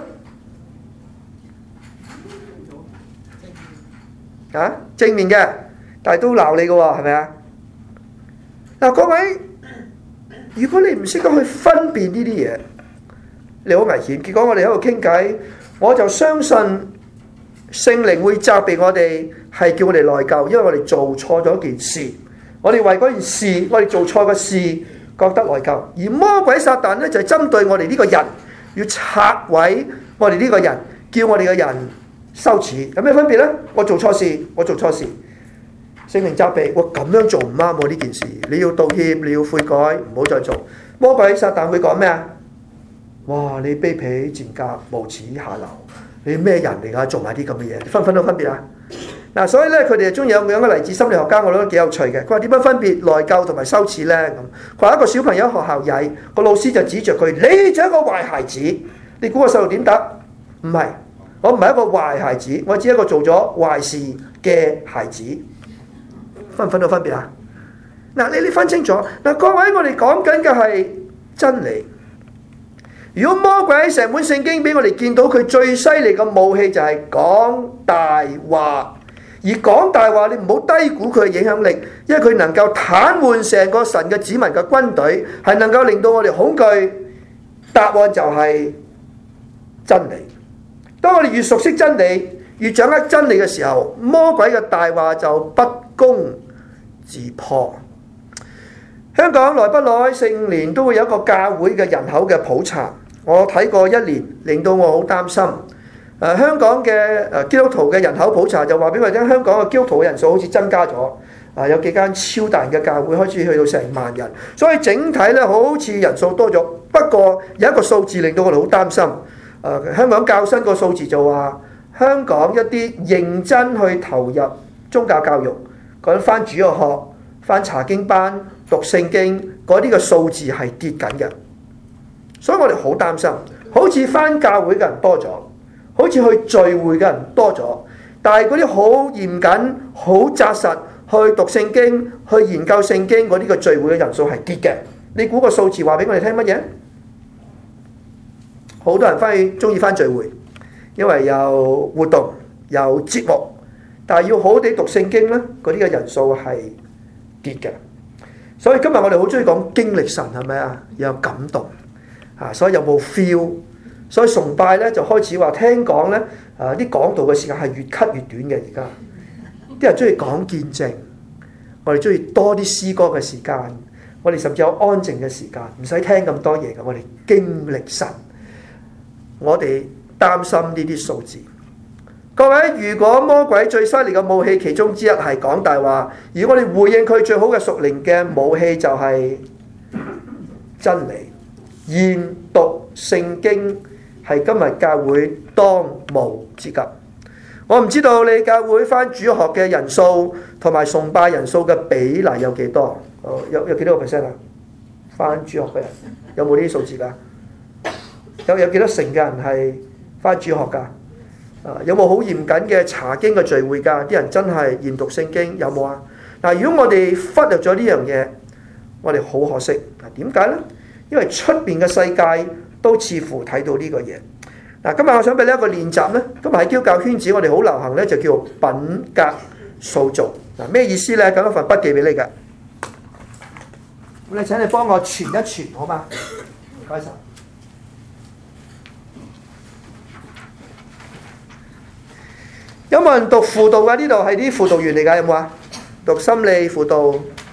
啊，正面嘅，但係都鬧你嘅喎，係咪啊？嗱，各位，如果你唔識得去分辨呢啲嘢，你好危險。結果我哋喺度傾偈，我就相信聖靈會責備我哋，係叫我哋內疚，因為我哋做錯咗件事，我哋為嗰件事，我哋做錯嘅事覺得內疚。而魔鬼撒旦咧就係針對我哋呢個人，要拆毀我哋呢個人，叫我哋嘅人羞恥。有咩分別呢？我做錯事，聖靈責備我咁樣做唔啱喎，呢件事你要道歉，你要悔改，唔好再做。魔鬼撒旦會講咩啊？哇！你卑鄙賤格，無恥下流，你咩人嚟㗎？做埋啲咁嘅嘢，分唔分到分別啊？嗱，所以咧，佢哋中意有兩個例子，心理學家我覺得幾有趣嘅。佢話點樣分別內疚同埋羞恥咧？咁佢話一個小朋友喺學校曳，個老師就指着佢：你就係一個壞孩子。你估個細路點答？唔係，我唔係一個壞孩子，我只係一個做咗壞事嘅孩子。分唔分到分別啊？嗱，你分清楚。嗱，各位，我哋講緊嘅係真理。如果魔鬼喺成本聖經俾我哋見到佢最犀利嘅武器就係講大話，而講大話你唔好低估佢嘅影響力，因為佢能夠癱瘓成個神嘅子民嘅軍隊，係能夠令到我哋恐懼。答案就係真理。當我哋越熟悉真理， 越掌握真理嘅時候，魔鬼嘅大話就不攻自破。香港來不來聖年都會有一個教會嘅人口嘅普查，我睇過一年，令到我好擔心。香港嘅基督徒嘅人口普查就話俾我聽，香港嘅基督徒嘅人數好似增加咗，有幾間超大嘅教會開始去到成萬人，所以整體咧好似人數多咗。不過有一個數字令到我哋好擔心。香港較新個數字就話，香港一啲認真去投入宗教教育，講翻主日學、翻查經班、讀聖經嗰啲嘅數字係跌緊嘅，所以我哋好擔心。好似翻教會嘅人多咗，好似去聚會嘅人多咗，但係嗰啲好嚴謹、好紮實去讀聖經、去研究聖經嗰啲嘅聚會嘅人數係跌嘅。你估個數字話俾我哋聽乜嘢？好多人中意翻聚會，因為有活動、有節目，但係要好好地讀聖經咧，嗰啲嘅人數係跌嘅。所以今日我哋好中意講經歷神，係咪啊？有感動所以有冇 feel？ 所以崇拜咧就開始話聽講咧，啲講道嘅時間係越 cut 越短嘅。而家啲人中意講見證，我哋中意多啲詩歌嘅時間，我哋甚至有安靜嘅時間，唔使聽咁多嘢嘅。我哋經歷神，我哋擔心呢啲數字。各位，如果魔鬼最犀利嘅武器其中之一係講大話，而我哋回應佢最好嘅屬靈嘅武器就係真理。研讀聖經係今日教會當務之急。我唔知道你教會返主學嘅人數同埋崇拜人數嘅比例有幾多？有幾多個 percent 啊？返主學嘅人有冇呢啲數字㗎？有幾多成嘅人係返主學㗎？有冇好嚴謹嘅查經嘅聚會㗎？啲人真係研讀聖經有冇啊？嗱，如果我哋忽略咗呢樣嘢，我哋好可惜。點解呢？因為出邊嘅世界都似乎睇到呢個嘢。嗱，今日我想俾你一個練習呢。今日喺基督教圈子，我哋好流行呢，就叫品格塑造。嗱，咩意思呢？咁一份筆記俾你㗎。咁你請你幫我傳一傳，好嗎？唔該晒。有冇人讀輔導㗎？呢度係啲輔導員嚟㗎，有冇啊？讀心理輔導。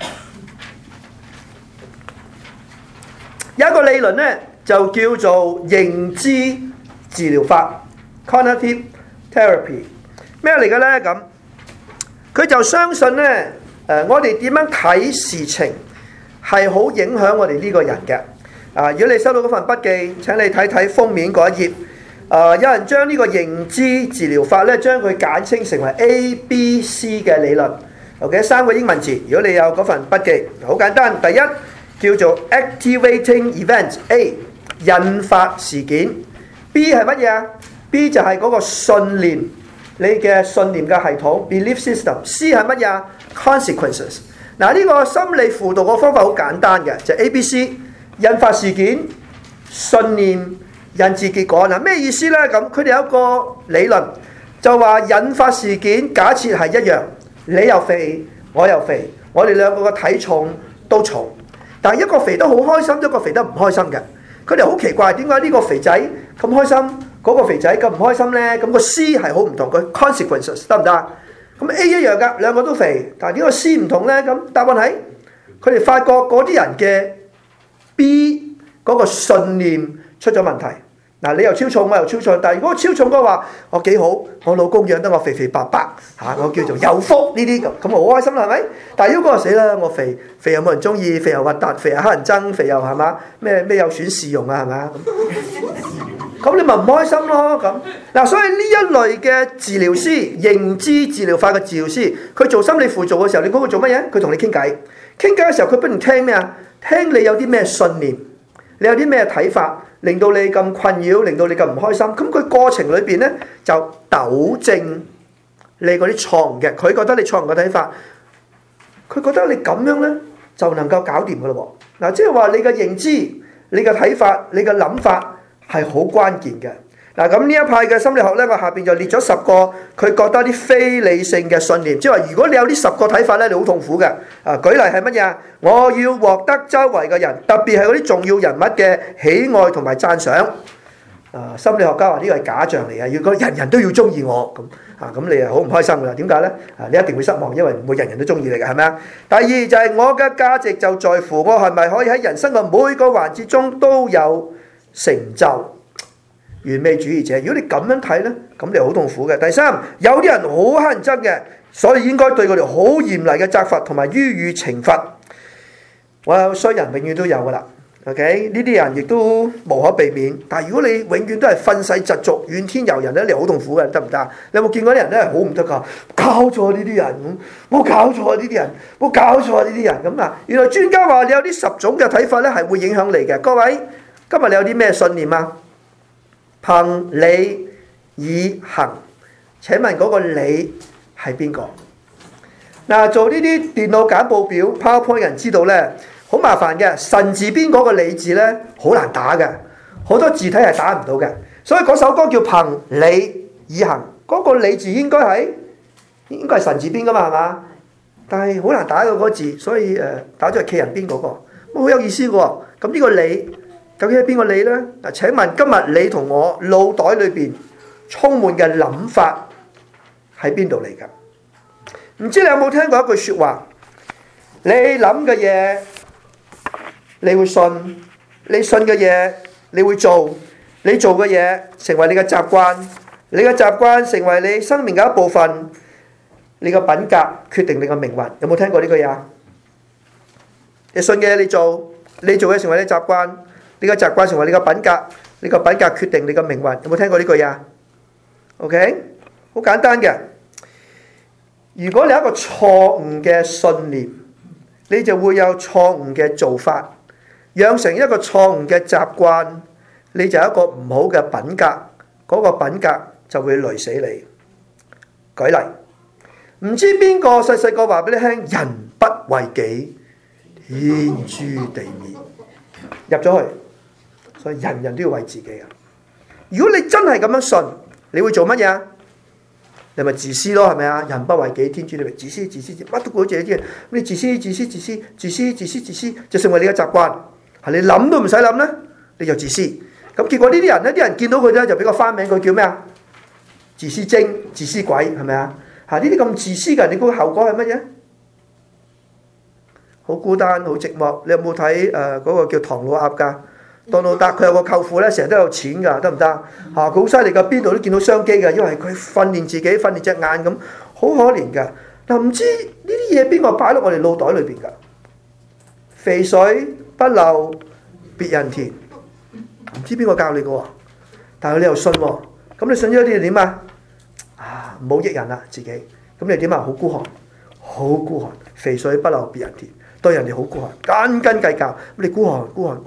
有一個理論呢，就叫做認知治療法 （cognitive therapy）。咩嚟嘅呢？咁佢就相信呢，我哋點樣睇事情係好影響我哋呢個人嘅。如果你收到嗰份筆記，請你睇睇封面嗰一頁。有人將呢個認知治療法咧，將佢簡稱成為 ABC 嘅理論。OK， 3個英文字。如果你有嗰份筆記，好簡單。第一叫做 activating event A， 引發事件。B 係乜嘢啊？ B 就係嗰個信念，你嘅信念嘅系統 belief system。C 係乜嘢啊？ consequences。嗱，呢個心理輔導個方法好簡單嘅，就係 ABC 引發事件、信念、引致結果。嗱，咩意思呢？咁佢哋有一個理論，就話引發事件假設係一樣，你又肥，我又肥，我哋兩個嘅體重都重，但係一個肥得好開心，一個肥得唔開心嘅。佢哋好奇怪，點解呢個肥仔咁開心，嗰個肥仔咁唔開心呢？咁個 C 係好唔同，佢 consequences 得唔得？咁 A 一樣㗎，兩個都肥，但係點解 C 唔同呢？咁答案係佢哋發覺嗰啲人嘅 B 嗰個信念出咗問題。嗱，你又超重，我又超重，但係如果我超重嘅話，我幾好，我老公養得我肥肥白白嚇，我叫做有福呢啲咁我好開心啦，係咪？但係如果我死啦，我肥又冇人中意，肥又核突，肥又乞人憎，肥又係嘛？咩有損市容啊，係咪啊？咁你咪唔開心咯咁。嗱，所以呢一類嘅治療師，認知治療法嘅治療師，佢做心理輔導嘅時候，你估佢做乜嘢？佢同你傾偈，傾偈嘅時候佢不斷聽咩啊？聽你有啲咩信念，你有啲咩睇法，令到你咁困擾，令到你咁唔開心。咁佢過程裏邊呢，就糾正你嗰啲錯誤嘅。佢覺得你錯誤嘅睇法，佢覺得你咁樣呢，就能夠搞掂噶咯喎。嗱，即係話你嘅認知、你嘅睇法、你嘅諗法係好關鍵嘅。嗱，咁呢一派嘅心理學呢，我下邊就列咗10個，佢覺得啲非理性嘅信念，即係話如果你有呢10個睇法呢，你好痛苦嘅。舉例係乜嘢啊？我要獲得周圍嘅人，特別係嗰啲重要人物嘅喜愛同埋讚賞。 心理學家話呢個係假象嚟嘅，如果人人都要中意我咁你係好唔開心㗎啦。點解呢？你一定會失望，因為唔會人人都中意你嘅，係咪啊？第二就係我嘅價值就在乎我係咪可以喺人生嘅每個環節中都有成就。完美主義者，如果你咁樣睇呢，咁你好痛苦嘅。第三，有啲人好乞人憎嘅，所以應該對佢哋好嚴厲嘅責罰同埋予以懲罰。衰人永遠都有㗎啦。OK， 呢啲人亦都無可避免。但係如果你永遠都係憤世嫉俗、怨天尤人咧，你好痛苦嘅，得唔得？你有冇見過啲人咧好唔得㗎？搞錯呢啲人咁，冇搞錯呢啲人，冇搞錯呢啲人咁啊！原來專家話你有啲10種嘅睇法咧係會影響你嘅。各位，今日你有啲咩信念啊？憑理以行。請問嗰個理係邊個？嗱，做呢啲電腦簡報表 PowerPoint 人知道咧。好麻煩嘅，神字邊嗰個理字呢，好難打嘅，好多字體係打唔到嘅，所以嗰首歌叫憑理以行，嗰個理字應該係神字邊噶嘛，係嘛？但係好難打嘅嗰個字，所以打咗係企人邊嗰個，好有意思嘅喎。咁呢個理究竟係邊個理呢？嗱，請問今日你同我腦袋裏邊充滿嘅諗法喺邊度嚟㗎？唔知你有冇聽過一句説話？你諗嘅嘢，你會信，你信嘅嘢你會做，你做嘅嘢成為你嘅習慣，你嘅習慣成為你生命嘅一部分，你嘅品格決定你嘅命運。有冇聽過呢句嘢？你信嘅嘢你做，你做嘅成為你習慣，你嘅習慣成為你嘅品格，你嘅品格決定你嘅命運。有冇聽過呢句嘢？OK， 好簡單嘅。如果你有一個錯誤嘅信念，你就會有錯誤嘅做法。養成一個錯誤嘅習慣，你就有一個唔好嘅品格，嗰個品格就會累死你。舉例，唔知邊個細細個話俾你聽，人不為己，天誅地滅，入咗去，所以人人都要為自己啊！如果你真係咁樣信，你會做乜嘢啊？你咪自私咯，係咪啊？人不為己，天誅地滅，自私，乜都顧自己。你自私，就成為你嘅習慣。係你諗都唔使諗咧，你就自私。咁結果呢啲人咧，啲人見到佢咧就俾個花名，佢叫咩啊？自私精、自私鬼，係咪啊？呢啲咁自私嘅人，你估後果係乜嘢？好孤單，好寂寞。你有冇睇嗰個叫唐老鴨㗎？唐老鴨佢有個舅父咧，成日都有錢㗎，得唔得？佢好犀利㗎，邊度都見到商機㗎，因為佢訓練自己，訓練隻眼咁，好可憐㗎。嗱，唔知呢啲嘢邊個擺落我哋腦袋裏邊㗎？肥水不流別人田，唔知邊個教你嘅喎？但係你又信喎，咁你信咗啲點啊？唔好益人啦自己，咁你點啊？好孤寒，好孤寒，肥水不流別人田，對人哋好孤寒，斤斤計較，咁你孤寒，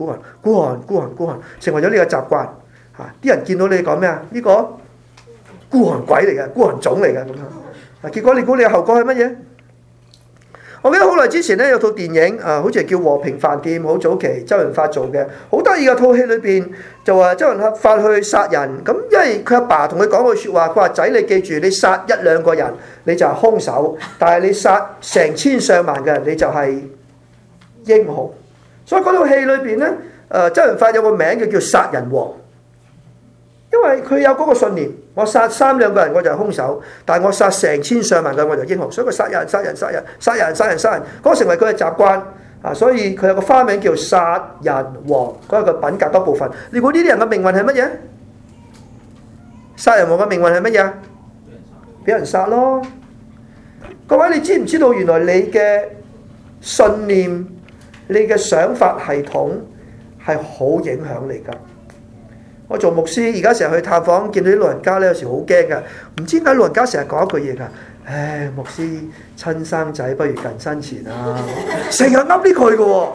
成為咗呢個習慣。啲人見到你講咩啊？呢個孤寒鬼嚟嘅，孤寒種嚟嘅咁樣。結果你估你嘅後果係乜嘢？我記得好耐之前咧有套電影，好似係叫《和平飯店》，好早期周潤發做嘅，好得意嘅套戲裏邊就話周潤發去殺人，咁因為佢阿爸同佢講句説話，佢話仔你記住，你殺1-2個人你就係兇手，但係你殺成千上萬嘅人你就係英雄。所以嗰套戲裏邊咧，周潤發有個名叫殺人王。因為佢有嗰個信念，我殺3-2個人我就係兇手，但係我殺成千上萬個人我就英雄，所以佢殺人，嗰個成為佢嘅習慣所以佢有個花名叫殺人王，嗰個品格多部分。你估呢啲人嘅命運係乜嘢？殺人王嘅命運係乜嘢？俾人殺咯。各位你知唔知道原來你嘅信念、你嘅想法系統係好影響你㗎？我做牧師，而家成日去探訪，見到啲老人家咧，有時好驚㗎。唔知點解老人家成日講一句嘢㗎？唉，牧師親生仔不如近身錢啊！成日噏呢句嘅喎。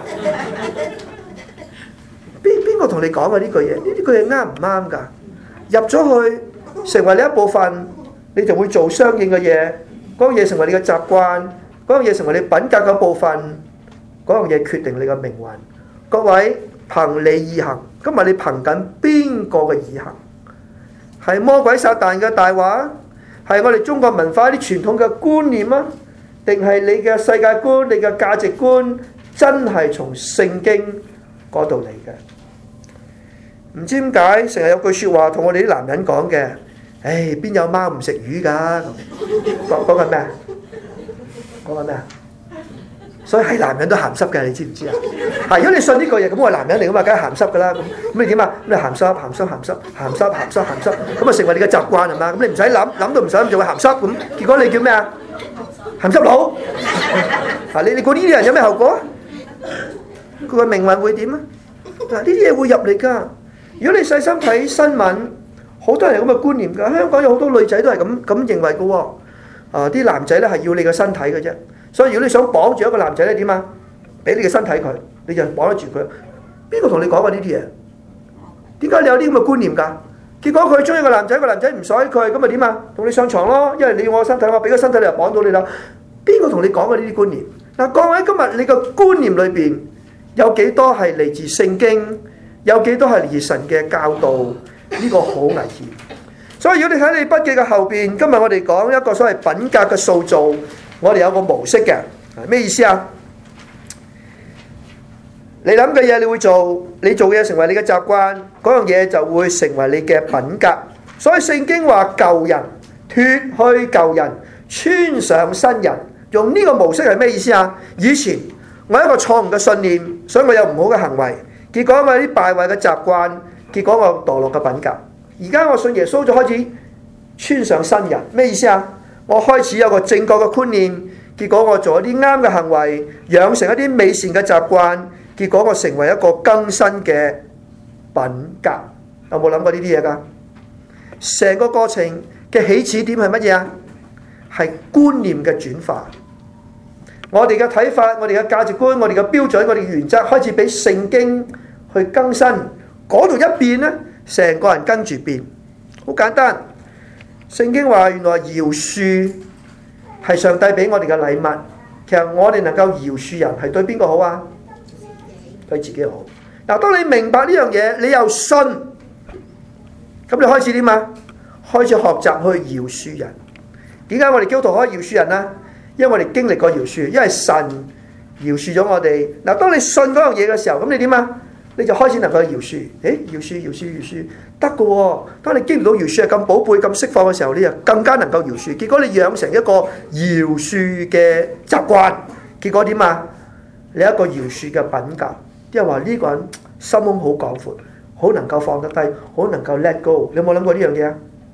邊個同你講嘅呢句嘢？呢句嘢啱唔啱㗎？入咗去成為你一部分，你就會做相應嘅嘢。嗰樣嘢成為你嘅習慣，嗰樣嘢成為你品格嘅部分，嗰樣嘢決定你嘅命運。各位，憑理以行。今日你憑緊邊個嘅以行？係魔鬼撒旦嘅大話，係我哋中國文化啲傳統嘅觀念啊，定係你嘅世界觀、你嘅價值觀真係從聖經嗰度嚟嘅？ 唔知點解成日有句説話同我哋啲男人講嘅，誒邊有貓唔食魚㗎？講緊咩啊？講緊咩啊？所以係男人都鹹濕嘅，你知唔知啊？如果你信呢個嘢，咁我係男人嚟噶嘛，梗係鹹濕㗎啦。咁你點啊？咁你鹹濕，咁啊成為你嘅習慣係嘛？咁你唔使諗都唔使諗就會鹹濕咁，結果你叫咩啊？鹹濕佬。你估呢啲人有咩後果啊？佢個命運會點啊？呢啲嘢會入嚟㗎。如果你細心睇新聞，好多人有咁嘅觀念㗎。香港有好多女仔都係咁認為㗎喎。啲男仔咧係要你嘅身體嘅啫。所以如果你想綁住一個男仔咧，點啊？俾你嘅身體佢，你就綁得住佢。邊個同你講過呢啲嘢？點解你有啲咁嘅觀念㗎？結果佢中意個男仔，個男仔唔睬佢，咁咪點啊？同你上床咯，因為你要我身體，我俾個身體你就綁到你啦。邊個同你講過呢啲觀念？各位，今日你個觀念裏邊有幾多係嚟自聖經？有幾多係嚟自神嘅教導？呢個好危險。所以如果你睇你筆記嘅後邊，今日我哋講一個所謂品格嘅塑造，我哋有個模式嘅，咩意思啊？你諗嘅嘢你會做，你做嘅嘢成為你嘅習慣，嗰樣嘢就會成為你嘅品格。所以聖經話舊人脱去舊人，穿上新人，用呢個模式係咩意思啊？以前我有一個錯誤嘅信念，所以我有唔好嘅行為，結果我有啲敗壞嘅習慣，結果我墮落嘅品格。而家我信耶穌就開始穿上新人，咩意思啊？我開始有個正確嘅觀念，結果我做一啲啱嘅行為，養成一啲美善嘅習慣，結果我成為一個更新嘅品格。有冇諗過呢啲嘢㗎？成個過程嘅起始點係乜嘢啊？係觀念嘅轉化。我哋嘅睇法，我哋嘅價值觀，我哋嘅標準，我哋嘅原則開始俾聖經去更新。嗰度一變呢，成個人跟住變。好簡單，聖經話原來饒恕係上帝俾我哋嘅禮物。其實我哋能夠饒恕人係對邊個好啊？對自己好。嗱，當你明白呢樣嘢，你又信，咁你開始點啊？開始學習去饒恕人。點解我哋基督徒可以饒恕人啊？因為我哋經歷過饒恕，因為神饒恕咗我哋。嗱，當你信嗰樣嘢嘅時候，咁你點啊？你就開始能夠饒恕。饒恕得嘅喎。當你經歷到饒恕係咁寶貝、咁釋放嘅時候，你就更加能夠饒恕。結果你養成一個饒恕嘅習慣。結果點啊？你有一個饒恕嘅品格。啲人話呢個人心胸好廣闊，好能夠放得低，好能夠 let go。你有冇諗過呢樣嘢啊？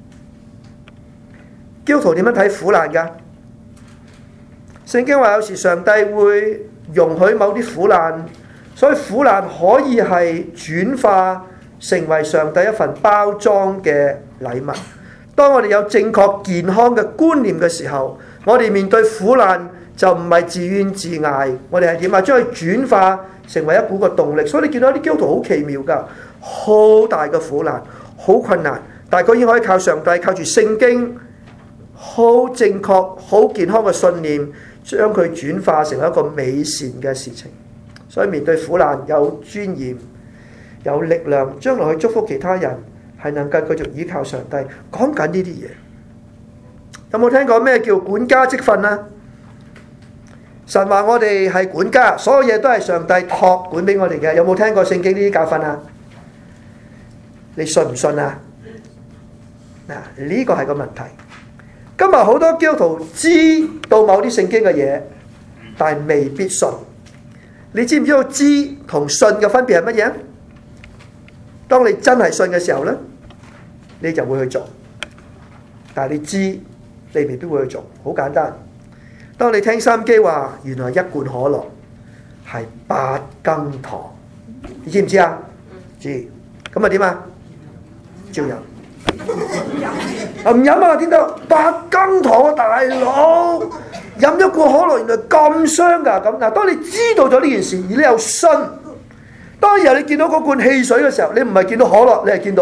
基督徒點樣睇苦難㗎？聖經話有時上帝會容許某啲苦難，所以苦難可以係轉化成為上帝一份包裝嘅禮物。當我哋有正確健康嘅觀念嘅時候，我哋面對苦難就唔係自怨自艾，我哋係點啊？將佢轉化成為一股個動力。所以你見到啲基督徒好奇妙㗎，好大嘅苦難，好困難，但係佢已經可以靠上帝，靠住聖經，好正確、好健康嘅信念，將佢轉化成一個美善嘅事情。所以面對苦難有尊嚴、有力量，將來去祝福其他人，係能夠繼續依靠上帝。講緊呢啲嘢，有冇聽過咩叫管家職分啊？神話我哋係管家，所有嘢都係上帝託管俾我哋嘅。有冇聽過聖經呢啲教訓啊？你信唔信啊？嗱，呢個係個問題。今日好多基督徒知道某啲聖經嘅嘢，但係未必信。你知唔知道知同信嘅分別係乜嘢？當你真係信嘅時候呢，你就會去做。但係你知，你未必會去做。好簡單。當你聽收音機話，原來一罐可樂係8羹糖，你知唔知啊？知。咁啊點啊？照飲。唔飲啊？點解8羹糖啊，大佬？飲一罐可樂原來咁傷㗎。咁嗱，當你知道咗呢件事，而你又信，當日你見到嗰罐汽水嘅時候，你唔係見到可樂，你係見到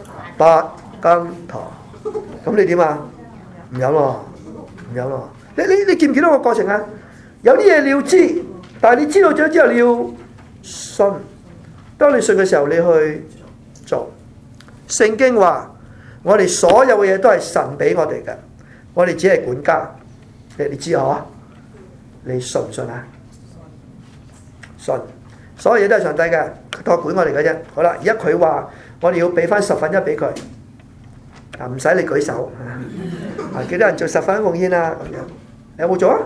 8羹糖。咁你點啊？唔飲咯，唔飲咯。你見唔見到個過程啊？有啲嘢你要知，但係你知道咗之後你要信。當你信嘅時候，你去做。聖經話我哋所有嘅嘢都係神俾我哋嘅，我哋只係管家。你知嗬？你信唔信啊？信。所有嘢都係上帝嘅，託管我哋嘅啫。好啦，而家佢話我哋要俾翻1/10俾佢。唔使你舉手。幾多人做10分奉獻啊？咁樣你有冇做啊？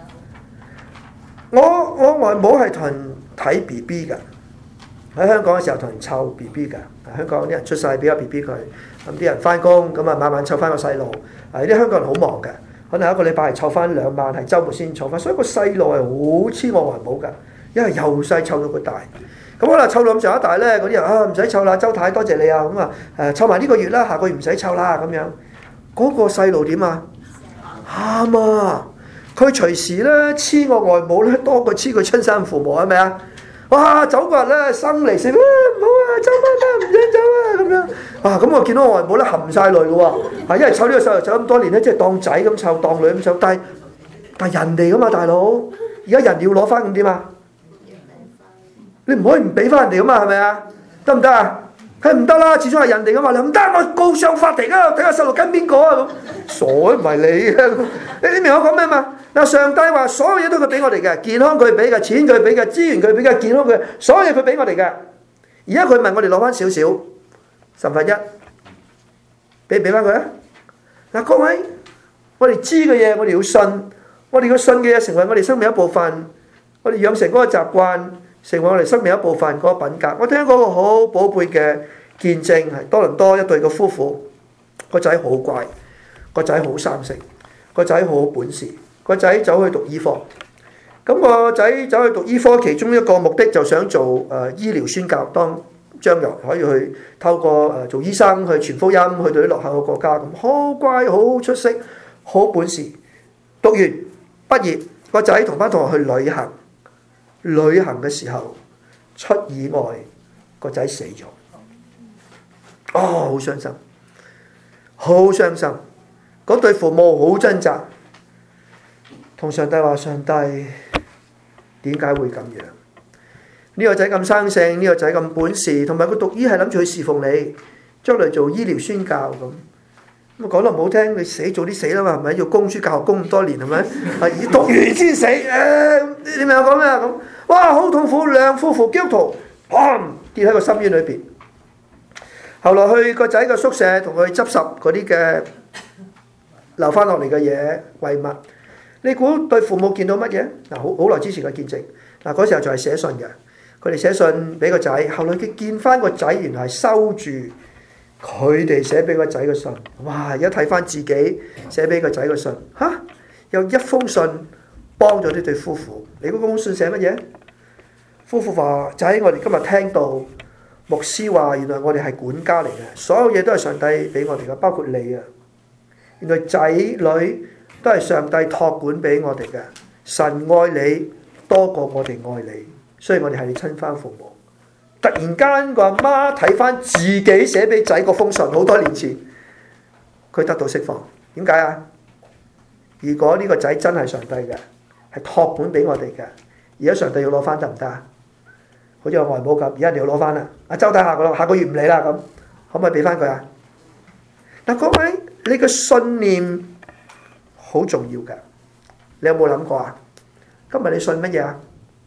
我外母係同人睇 BB 㗎，喺香港嘅時候同人湊 BB 㗎。香港啲人出世俾個 BB 佢，咁啲人翻工咁啊晚晚湊翻個細路。啲香港人好忙嘅，可能一個禮拜係湊翻2晚，係週末先湊翻，所以個細路係好黐我外母㗎，因為由細湊到佢大。咁可能湊到咁上下大咧，嗰啲人唔使湊啦，周太多謝你啊，咁啊湊埋呢個月啦，下個月唔使湊啦咁樣。嗰個細路點啊？喊啊！佢隨時咧黐我外母咧多過黐佢親生父母，係咪啊？哇！走嗰日咧生離死別，唔好啊，走啦，唔想走啊咁樣。咁我見到我外母咧含晒淚嘅喎，因為湊呢個細路湊咁多年咧，即係當仔咁湊，當女咁湊。但係人哋噶嘛，大佬，而家人要攞翻咁點啊？你唔可以唔俾翻人哋噶嘛，係咪啊？得唔得啊？係唔得啦，始終係人哋噶嘛，你唔得，我告上法庭啊！睇下細路跟邊個啊咁，傻唔係你啊！你明我講咩嘛？嗱，上帝話所有嘢都佢俾我哋嘅，健康佢俾嘅，錢佢俾嘅，資源佢俾嘅，健康佢，所有嘢佢俾我哋嘅。而家佢問我哋攞翻少少1/10，俾翻佢啊！嗱，各位，我哋知嘅嘢，我哋要信，我哋要信嘅嘢成為我哋生命一部分，我哋養成嗰個習慣，成為我哋生命一部分嗰個品格。我聽過個好寶貝嘅見證，係多倫多一對嘅夫婦，個仔好乖，個仔好生性，個仔好本事。個仔走去讀醫科，咁個仔走去讀醫科，其中一個目的就想做醫療宣教，當將來可以去透過做醫生去傳福音，去到啲落後嘅國家咁，好乖，好出色，好本事。讀完畢業，個仔同班同學去旅行，旅行嘅時候出意外，個仔死咗。好傷心，好傷心。嗰對父母好掙扎。同上帝話：上帝點解會咁樣？呢個仔咁生性，呢個仔咁本事，同埋佢讀醫係諗住去侍奉你，將來做醫療宣教咁。咁講得唔好聽，你死早啲死啦嘛，係咪？要供書教學供咁多年係咪？而讀完先死，你明我講咩啊？咁哇，好痛苦，兩夫婦基督徒，跌喺個深淵裏邊。後來去個仔嘅宿舍同佢執拾嗰啲嘅留翻落嚟嘅嘢遺物。你估對父母見到乜嘢？嗱，好耐之前嘅見證。嗱，嗰時候就係寫信嘅，佢哋寫信俾個仔。後來佢見翻個仔，原來係收住佢哋寫俾個仔嘅信。哇！而家睇翻自己寫俾個仔嘅信，有一封信幫咗呢對夫婦。你估嗰封信寫乜嘢？夫婦話：仔，我哋今日聽到牧師話，原來我哋係管家嚟嘅，所有嘢都係上帝俾我哋嘅，包括你啊。原來仔女都係上帝託管俾我哋嘅，神愛你多過我哋愛你，所以我哋係你親生父母。突然間個阿媽睇翻自己寫俾仔嗰封信，好多年前，佢得到釋放。點解啊？如果呢個仔真係上帝嘅，係託管俾我哋嘅，而家上帝要攞翻得唔得啊？好似我外母咁，而家你要攞翻啦。阿周太下個月唔理啦，咁可唔可以俾翻佢啊？嗱，各位，你嘅信念好重要嘅，你有冇諗過啊？今日你信乜嘢啊？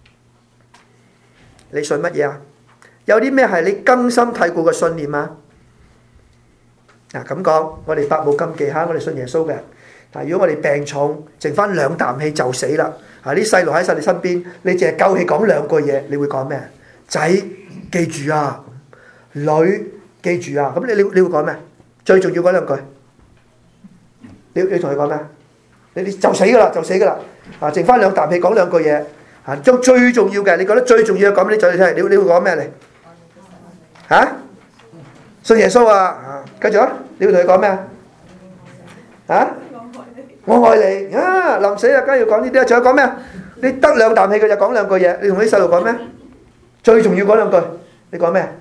你信乜嘢啊？有啲咩係你根深蒂固嘅信念啊？嗱，咁講，我哋百無禁忌下，我哋信耶穌嘅。但如果我哋病重，剩翻2啖氣就死啦。啲細路喺晒你身邊，你淨係夠氣講2句嘢，你會講咩？仔，記住啊！女，記住啊！咁你會講咩？最重要嗰2句，你同佢講咩？你就死噶啦，就死噶啦！剩翻2啖氣講2句嘢，將最重要嘅，你覺得最重要嘅講俾你仔女聽，你會講咩嚟？信耶穌啊！繼續啊！你會同佢講咩啊？我愛你啊！臨死啊，梗係要講呢啲啊！仲有講咩啊？你得2啖氣嘅就講2句嘢，你同啲細路講咩？最重要嗰2句，你講咩？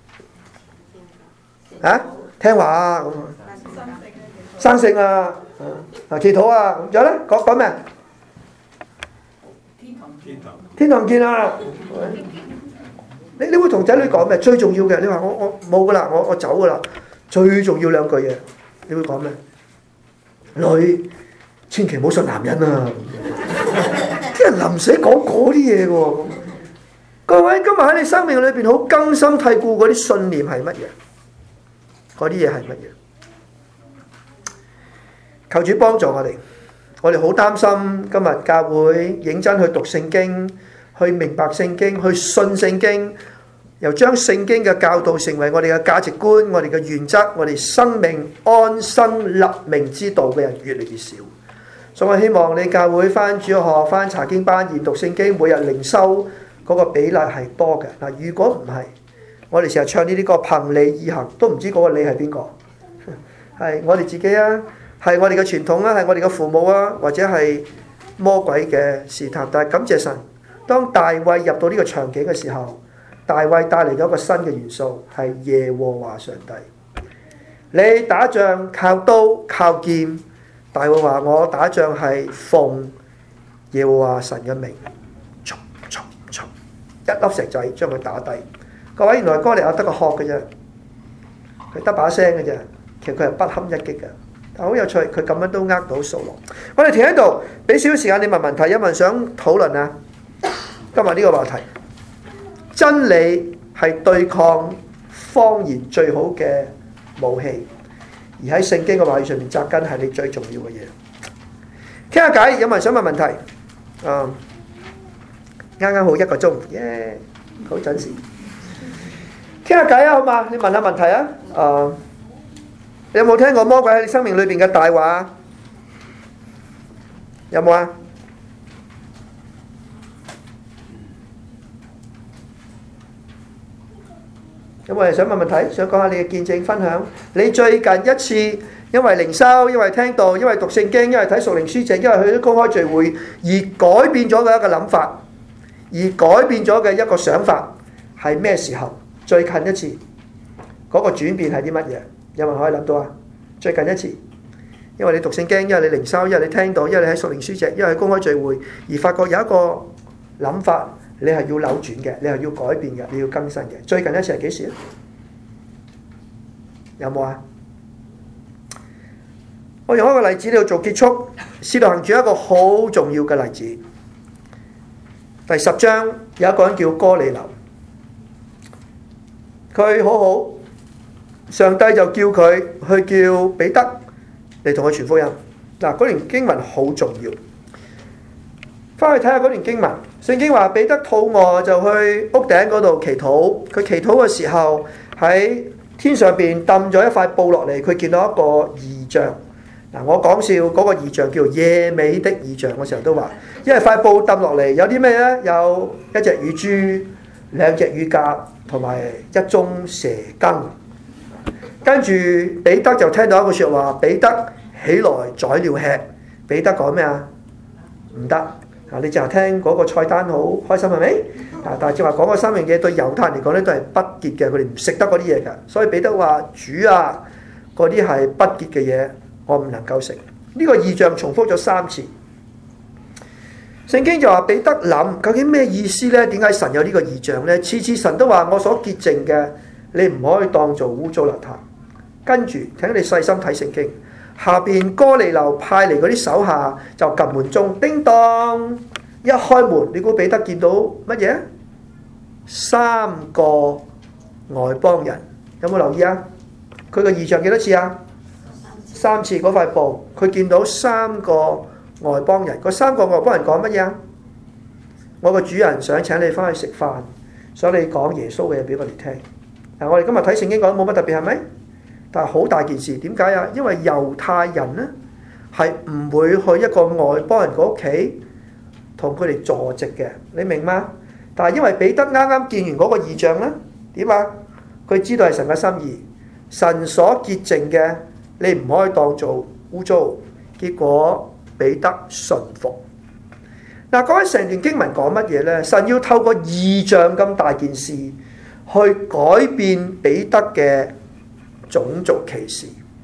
聽話啊！生性啊！祈禱啊！仲有咧，講咩？天堂見啊！你會同仔女講咩？最重要嘅，你話我冇噶啦，我走噶啦。最重要2句嘢，你會講咩？女，千祈唔好信男人啊！啲人臨死講嗰啲嘢喎。各位，今日喺你生命裏邊好根深蒂固嗰啲信念係乜嘢？ 嗰啲嘢係乜嘢？求主幫助我哋。我哋好擔心今日教會認真去讀聖經，去明白聖經，去信聖經，又將聖經嘅教導成為我哋嘅價值觀、我哋嘅原則、我哋生命安身立命之道嘅人越嚟越少。所以我希望你教會返主學、返查經班、研讀聖經，每日靈修嗰個比例係多嘅。嗱，如果唔係，我哋成日唱呢啲歌，憑理而行，都唔知嗰個理係邊個？係我哋自己啊，係我哋嘅傳統啊，係我哋嘅父母啊，或者係魔鬼嘅試探。但係感謝神，當大衛入到呢個場景嘅時候，大衛帶嚟咗一個新嘅元素，係耶和華上帝。你打仗靠刀靠劍，大衛話我打仗係奉耶和華神嘅名，一粒石仔將佢打低。各位，原來哥利亞得個殼嘅啫，佢得把聲嘅啫，其實佢係不堪一擊嘅。但好有趣，佢咁樣都呃到掃羅。我哋停喺度，俾少少時間你問問題，有冇人想討論啊？今日呢個話題，真理係對抗謊言最好嘅武器，而喺聖經嘅話語上面扎根係你最重要嘅嘢。傾下偈，有冇人想問問題？啱啱好1個鐘，耶，好準時。傾下偈啊，好嘛？你問下問題啊。你有冇聽過魔鬼喺你生命裏邊嘅大話？有冇啊？有冇人想問問題？想講下你嘅見證分享？你最近一次因為靈修、因為聽道、因為讀聖經、因為睇屬靈書籍、因為去咗公開聚會而改變咗嘅一個諗法，而改變咗嘅一個想法係咩時候？最近一次嗰個轉變係啲乜嘢？有冇人可以諗到啊？最近一次，因為你讀聖經，因為你靈修，因為你聽到，因為你喺屬靈書籍，因為喺公開聚會而發覺有一個諗法，你係要扭轉嘅，你係要改變嘅，你要更新嘅。最近一次係幾時啊？有冇啊？我用一個例子嚟做結束。使徒行傳一個好重要嘅例子，第10章有一個人叫哥尼流，佢好好。上帝就叫佢去叫彼得嚟同佢傳福音。嗱，嗰段經文好重要，翻去睇下嗰段經文。聖經話彼得肚餓就去屋頂嗰度祈禱。佢祈禱嘅時候喺天上邊掟咗一塊布落嚟，佢見到一個異象。嗱，我講笑嗰個異象叫夜美的異象。我成日都話，因為塊布掟落嚟有啲咩呢？有一隻乳豬、2隻乳鴿同埋一宗蛇羹。跟住彼得就聽到一個説話，彼得起來宰了吃。彼得講咩啊？唔得啊！你淨係聽嗰個菜單好開心係咪？但係正話講嗰三樣嘢對猶太人嚟講咧都係不潔嘅，佢哋唔食得嗰啲嘢㗎。所以彼得話：主啊，嗰啲係不潔嘅嘢，我唔能夠食。呢個異象重複咗3次。聖經就話彼得諗究竟咩意思呢？點解神有呢個異象呢？次次神都話我所潔淨嘅，你唔可以當做污糟邋遢。跟住請你細心睇聖經，下邊哥尼流派嚟嗰啲手下就撳門鐘，叮當一開門，你估彼得見到乜嘢？3個外邦人，有冇留意啊？佢個異象幾多次啊？3次。嗰塊布，佢見到3個外邦人。嗰3個外邦人講乜嘢啊？我個主人想請你翻去食飯，想你講耶穌嘅嘢俾我哋聽。嗱，我哋今日睇聖經講冇乜特別係咪？但係好大件事，點解啊？因為猶太人呢係唔會去一個外邦人嘅屋企同佢哋坐席嘅，你明嗎？但係因為彼得啱啱見完嗰個異象呢，點啊？佢知道係神嘅心意，神所潔淨嘅你唔可以當做污糟，結果彼得順服。嗱，講起成段經文講乜嘢呢？神要透過異象咁大件事去改變彼得嘅種族歧視。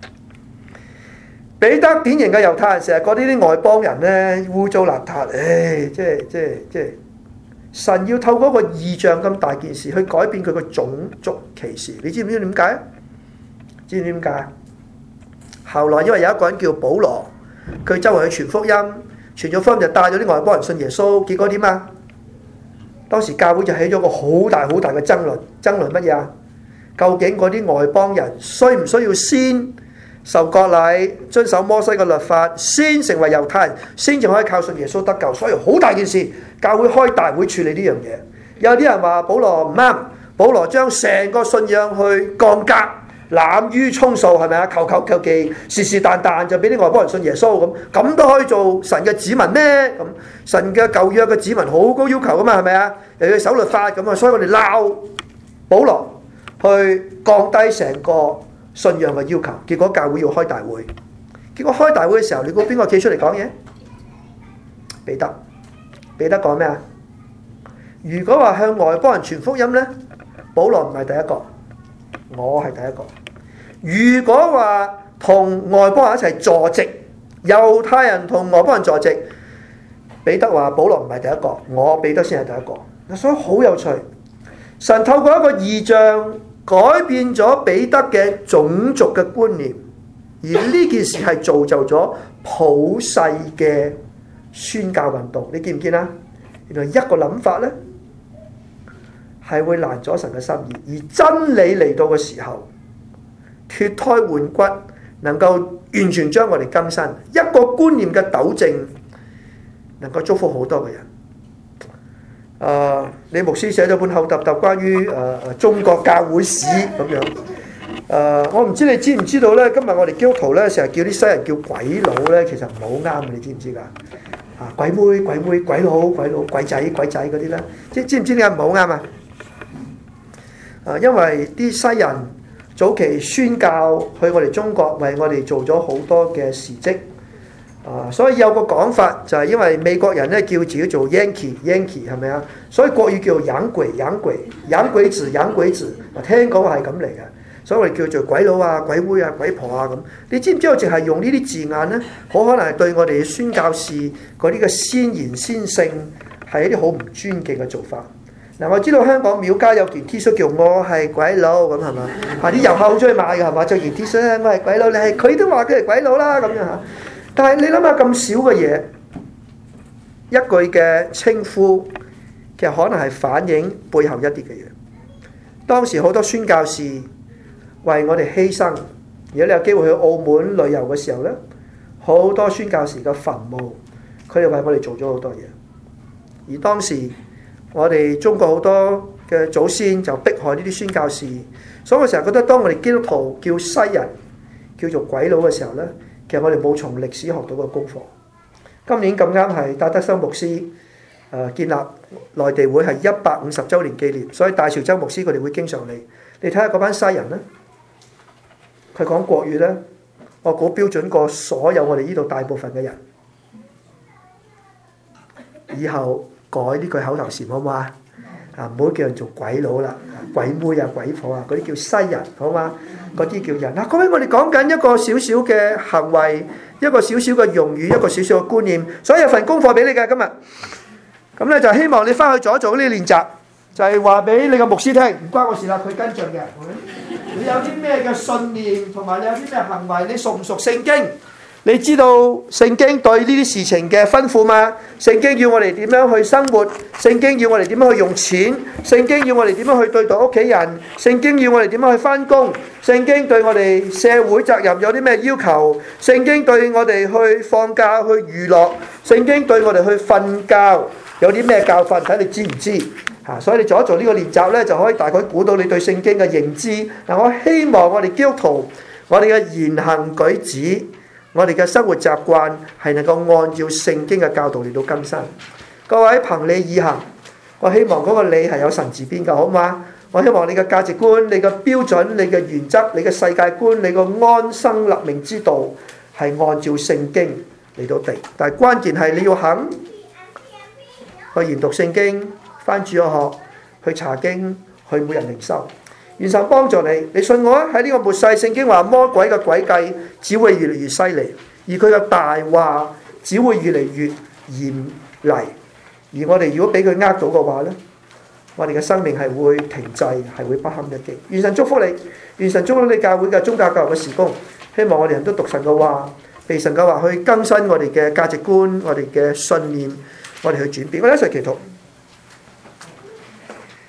彼得典型嘅猶太人，成日覺得啲外邦人呢污糟邋遢，即係神要透過一個異象咁大件事去改變佢個種族歧視。你知唔知點解？知唔知點解？後來因為有一個人叫保羅，佢周圍去傳福音，傳咗福音就帶咗啲外邦人信耶穌，結果點啊？當時教會就起咗個好大嘅爭論乜嘢啊？ 究竟嗰啲外邦人需唔需要先受割禮、遵守摩西嘅律法，先成為猶太人，先至可以靠信耶穌得救？所以好大件事，教會開大會處理呢樣嘢。有啲人話保羅唔啱，保羅將成個信仰去降格、濫竽充數，係咪啊？求其是但就俾啲外邦人信耶穌咁都可以做神嘅子民咩？咁神嘅舊約嘅子民好高要求噶嘛，係咪啊？又要守律法咁啊，所以我哋鬧保羅去降低成個信仰嘅要求，結果教會要開大會。結果開大會嘅時候，你估邊個企出嚟講嘢？彼得講咩啊？如果話向外邦人傳福音呢，保羅唔係第一個，我係第一個。如果話同外邦人一齊坐席，猶太人同外邦人坐席，彼得話保羅唔係第一個，我彼得先係第一個。所以好有趣，神透過一個異象改變咗彼得嘅種族嘅觀念，而呢件事係造就咗普世嘅宣教運動。你見唔見啊？原來一個諗法呢，係會攔咗神嘅心意，而真理嚟到嘅時候，脫胎換骨，能夠完全將我哋更新。一個觀念嘅糾正，能夠祝福好多嘅人。李牧師寫咗本厚揼揼關於中國教會史咁樣。我唔知你知唔知道呢？今日我哋基督徒呢，成日叫啲西人叫鬼佬呢，其實唔係好啱嘅，你知唔知㗎？鬼妹、鬼佬、鬼仔嗰啲呢，知唔知點解唔係好啱啊？因為啲西人早期宣教去我哋中國，為我哋做咗好多嘅事蹟。所以有個講法就係因為美國人咧叫自己做 Yankee 係咪啊？所以國語叫洋鬼子，聽講話係咁嚟嘅。所以我哋叫做鬼佬啊、鬼妹啊、鬼婆啊咁。你知唔知我淨係用呢啲字眼呢？好可能係對我哋宣教士嗰啲嘅先言先聖係一啲好唔尊敬嘅做法。嗱，我知道香港廟街有件 T 恤叫我係鬼佬咁係嘛？啲遊客好中意買嘅係嘛？著件 T 恤我係鬼佬，你係佢都話佢係鬼佬啦咁樣嚇。但係你諗下咁少嘅嘢，一句嘅稱呼，其實可能係反映背後一啲嘅嘢。當時好多宣教士為我哋犧牲。如果你有機會去澳門旅遊嘅時候呢，好多宣教士嘅墳墓，佢哋為我哋做咗好多嘢。而當時我哋中國好多嘅祖先就迫害呢啲宣教士，所以我成日覺得當我哋基督徒叫西人叫做鬼佬嘅時候呢，其實我哋冇從歷史學到個功課。今年咁啱係戴德生牧師建立內地會係150週年紀念，所以戴潮州牧師佢哋會經常嚟。你睇下嗰班西人呢，佢講國語呢，我估標準過所有我哋呢度大部分嘅人。以後改呢句口頭禪好嘛？唔好叫人做鬼佬啦、鬼妹啊、鬼婆啊，嗰啲叫西人好嘛？嗰啲叫人。各位我哋講緊一個少少嘅行為，一個少少嘅用語，一個少少嘅觀念，所以有份功課俾你嘅今日。咁咧就希望你翻去做一做呢啲練習，就係話俾你個牧師聽，唔關我事啦，佢跟進嘅。你有啲咩嘅信念，同埋你有啲咩行為，你熟唔熟聖經？你知道聖經對呢啲事情嘅吩咐嗎？聖經要我哋點樣去生活？聖經要我哋點樣去用錢？聖經要我哋點樣去對待屋企人？聖經要我哋點樣去返工？聖經對我哋社會責任有啲咩要求？聖經對我哋去放假去娛樂？聖經對我哋去瞓覺有啲咩教訓？睇你知唔知？所以你做一做呢個練習呢，就可以大概估到你對聖經嘅認知。我希望我哋基督徒，我哋嘅言行舉止，我哋嘅生活習慣係能夠按照聖經嘅教導嚟到更新。各位憑你以行，我希望嗰個你係有神字邊嘅，好嗎？我希望你嘅價值觀、你嘅標準、你嘅原則、你嘅世界觀、你個安生立命之道係按照聖經嚟到定。但係關鍵係你要肯去研讀聖經、返主學、去查經、去每日靈修。願神幫助你，你信我啊！喺呢個末世，聖經話魔鬼嘅詭計只會越嚟越犀利，而佢嘅大話只會越嚟越嚴厲。而我哋如果俾佢呃到嘅話呢，我哋嘅生命係會停滯，係會不堪一擊。願神祝福你，願神祝福你教會嘅宗教教育嘅事工。希望我哋人都讀神嘅話，被神嘅話去更新我哋嘅價值觀、我哋嘅信念，我哋去轉變。我哋一齊祈禱。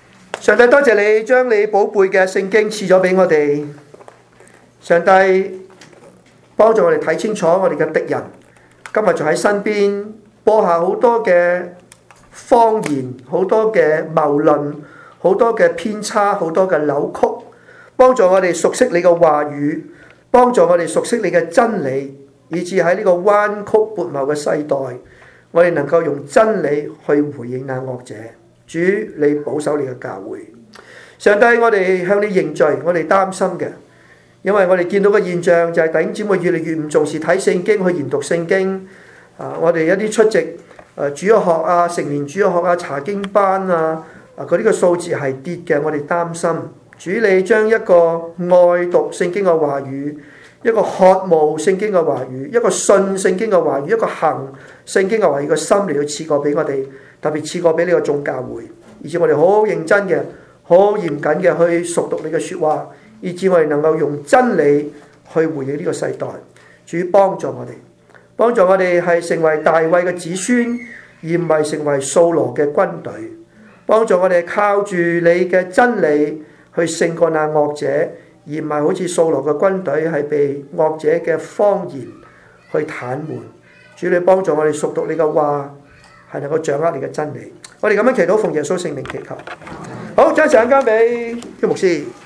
上帝多謝你將你寶貝嘅聖經賜咗俾我哋，上帝幫助我哋睇清楚我哋嘅敵人，今日仲喺身邊播下好多嘅謊言，好多嘅謬論，好多嘅偏差，好多嘅扭曲，幫助我哋熟悉你嘅話語，幫助我哋熟悉你嘅真理，以致喺呢個彎曲悖謬嘅世代，我哋能夠用真理去回應那惡者。主，你保守你嘅教會。上帝，我哋向你認罪，我哋擔心嘅，因為我哋見到嘅現象就係弟兄姊妹越嚟越唔重視睇聖經，去研讀聖經。我哋一啲出席主日學啊、成年主日學啊、查經班啊，嗰啲嘅數字係跌嘅，我哋擔心。主，你將一個愛讀聖經嘅話語，一個渴慕聖經嘅話語，一個信聖經嘅話語，一個行聖經嘅話語嘅心嚟到賜過俾我哋，特別賜過俾呢個眾教會，以致我哋好認真嘅、好嚴謹嘅去熟讀你嘅說話，以致我哋能夠用真理去回應呢個世代。主，幫助我哋，幫助我哋係成為大衛嘅子孫，而唔係成為掃羅嘅軍隊。幫助我哋靠住你嘅真理去勝過那惡者，而唔係好似掃羅嘅軍隊係被惡者嘅謊言去癱瘓。主，你幫助我哋熟讀你嘅話，係能夠掌握你嘅真理。我哋咁樣祈禱，奉耶穌聖名祈求。好，將時間交俾張牧師。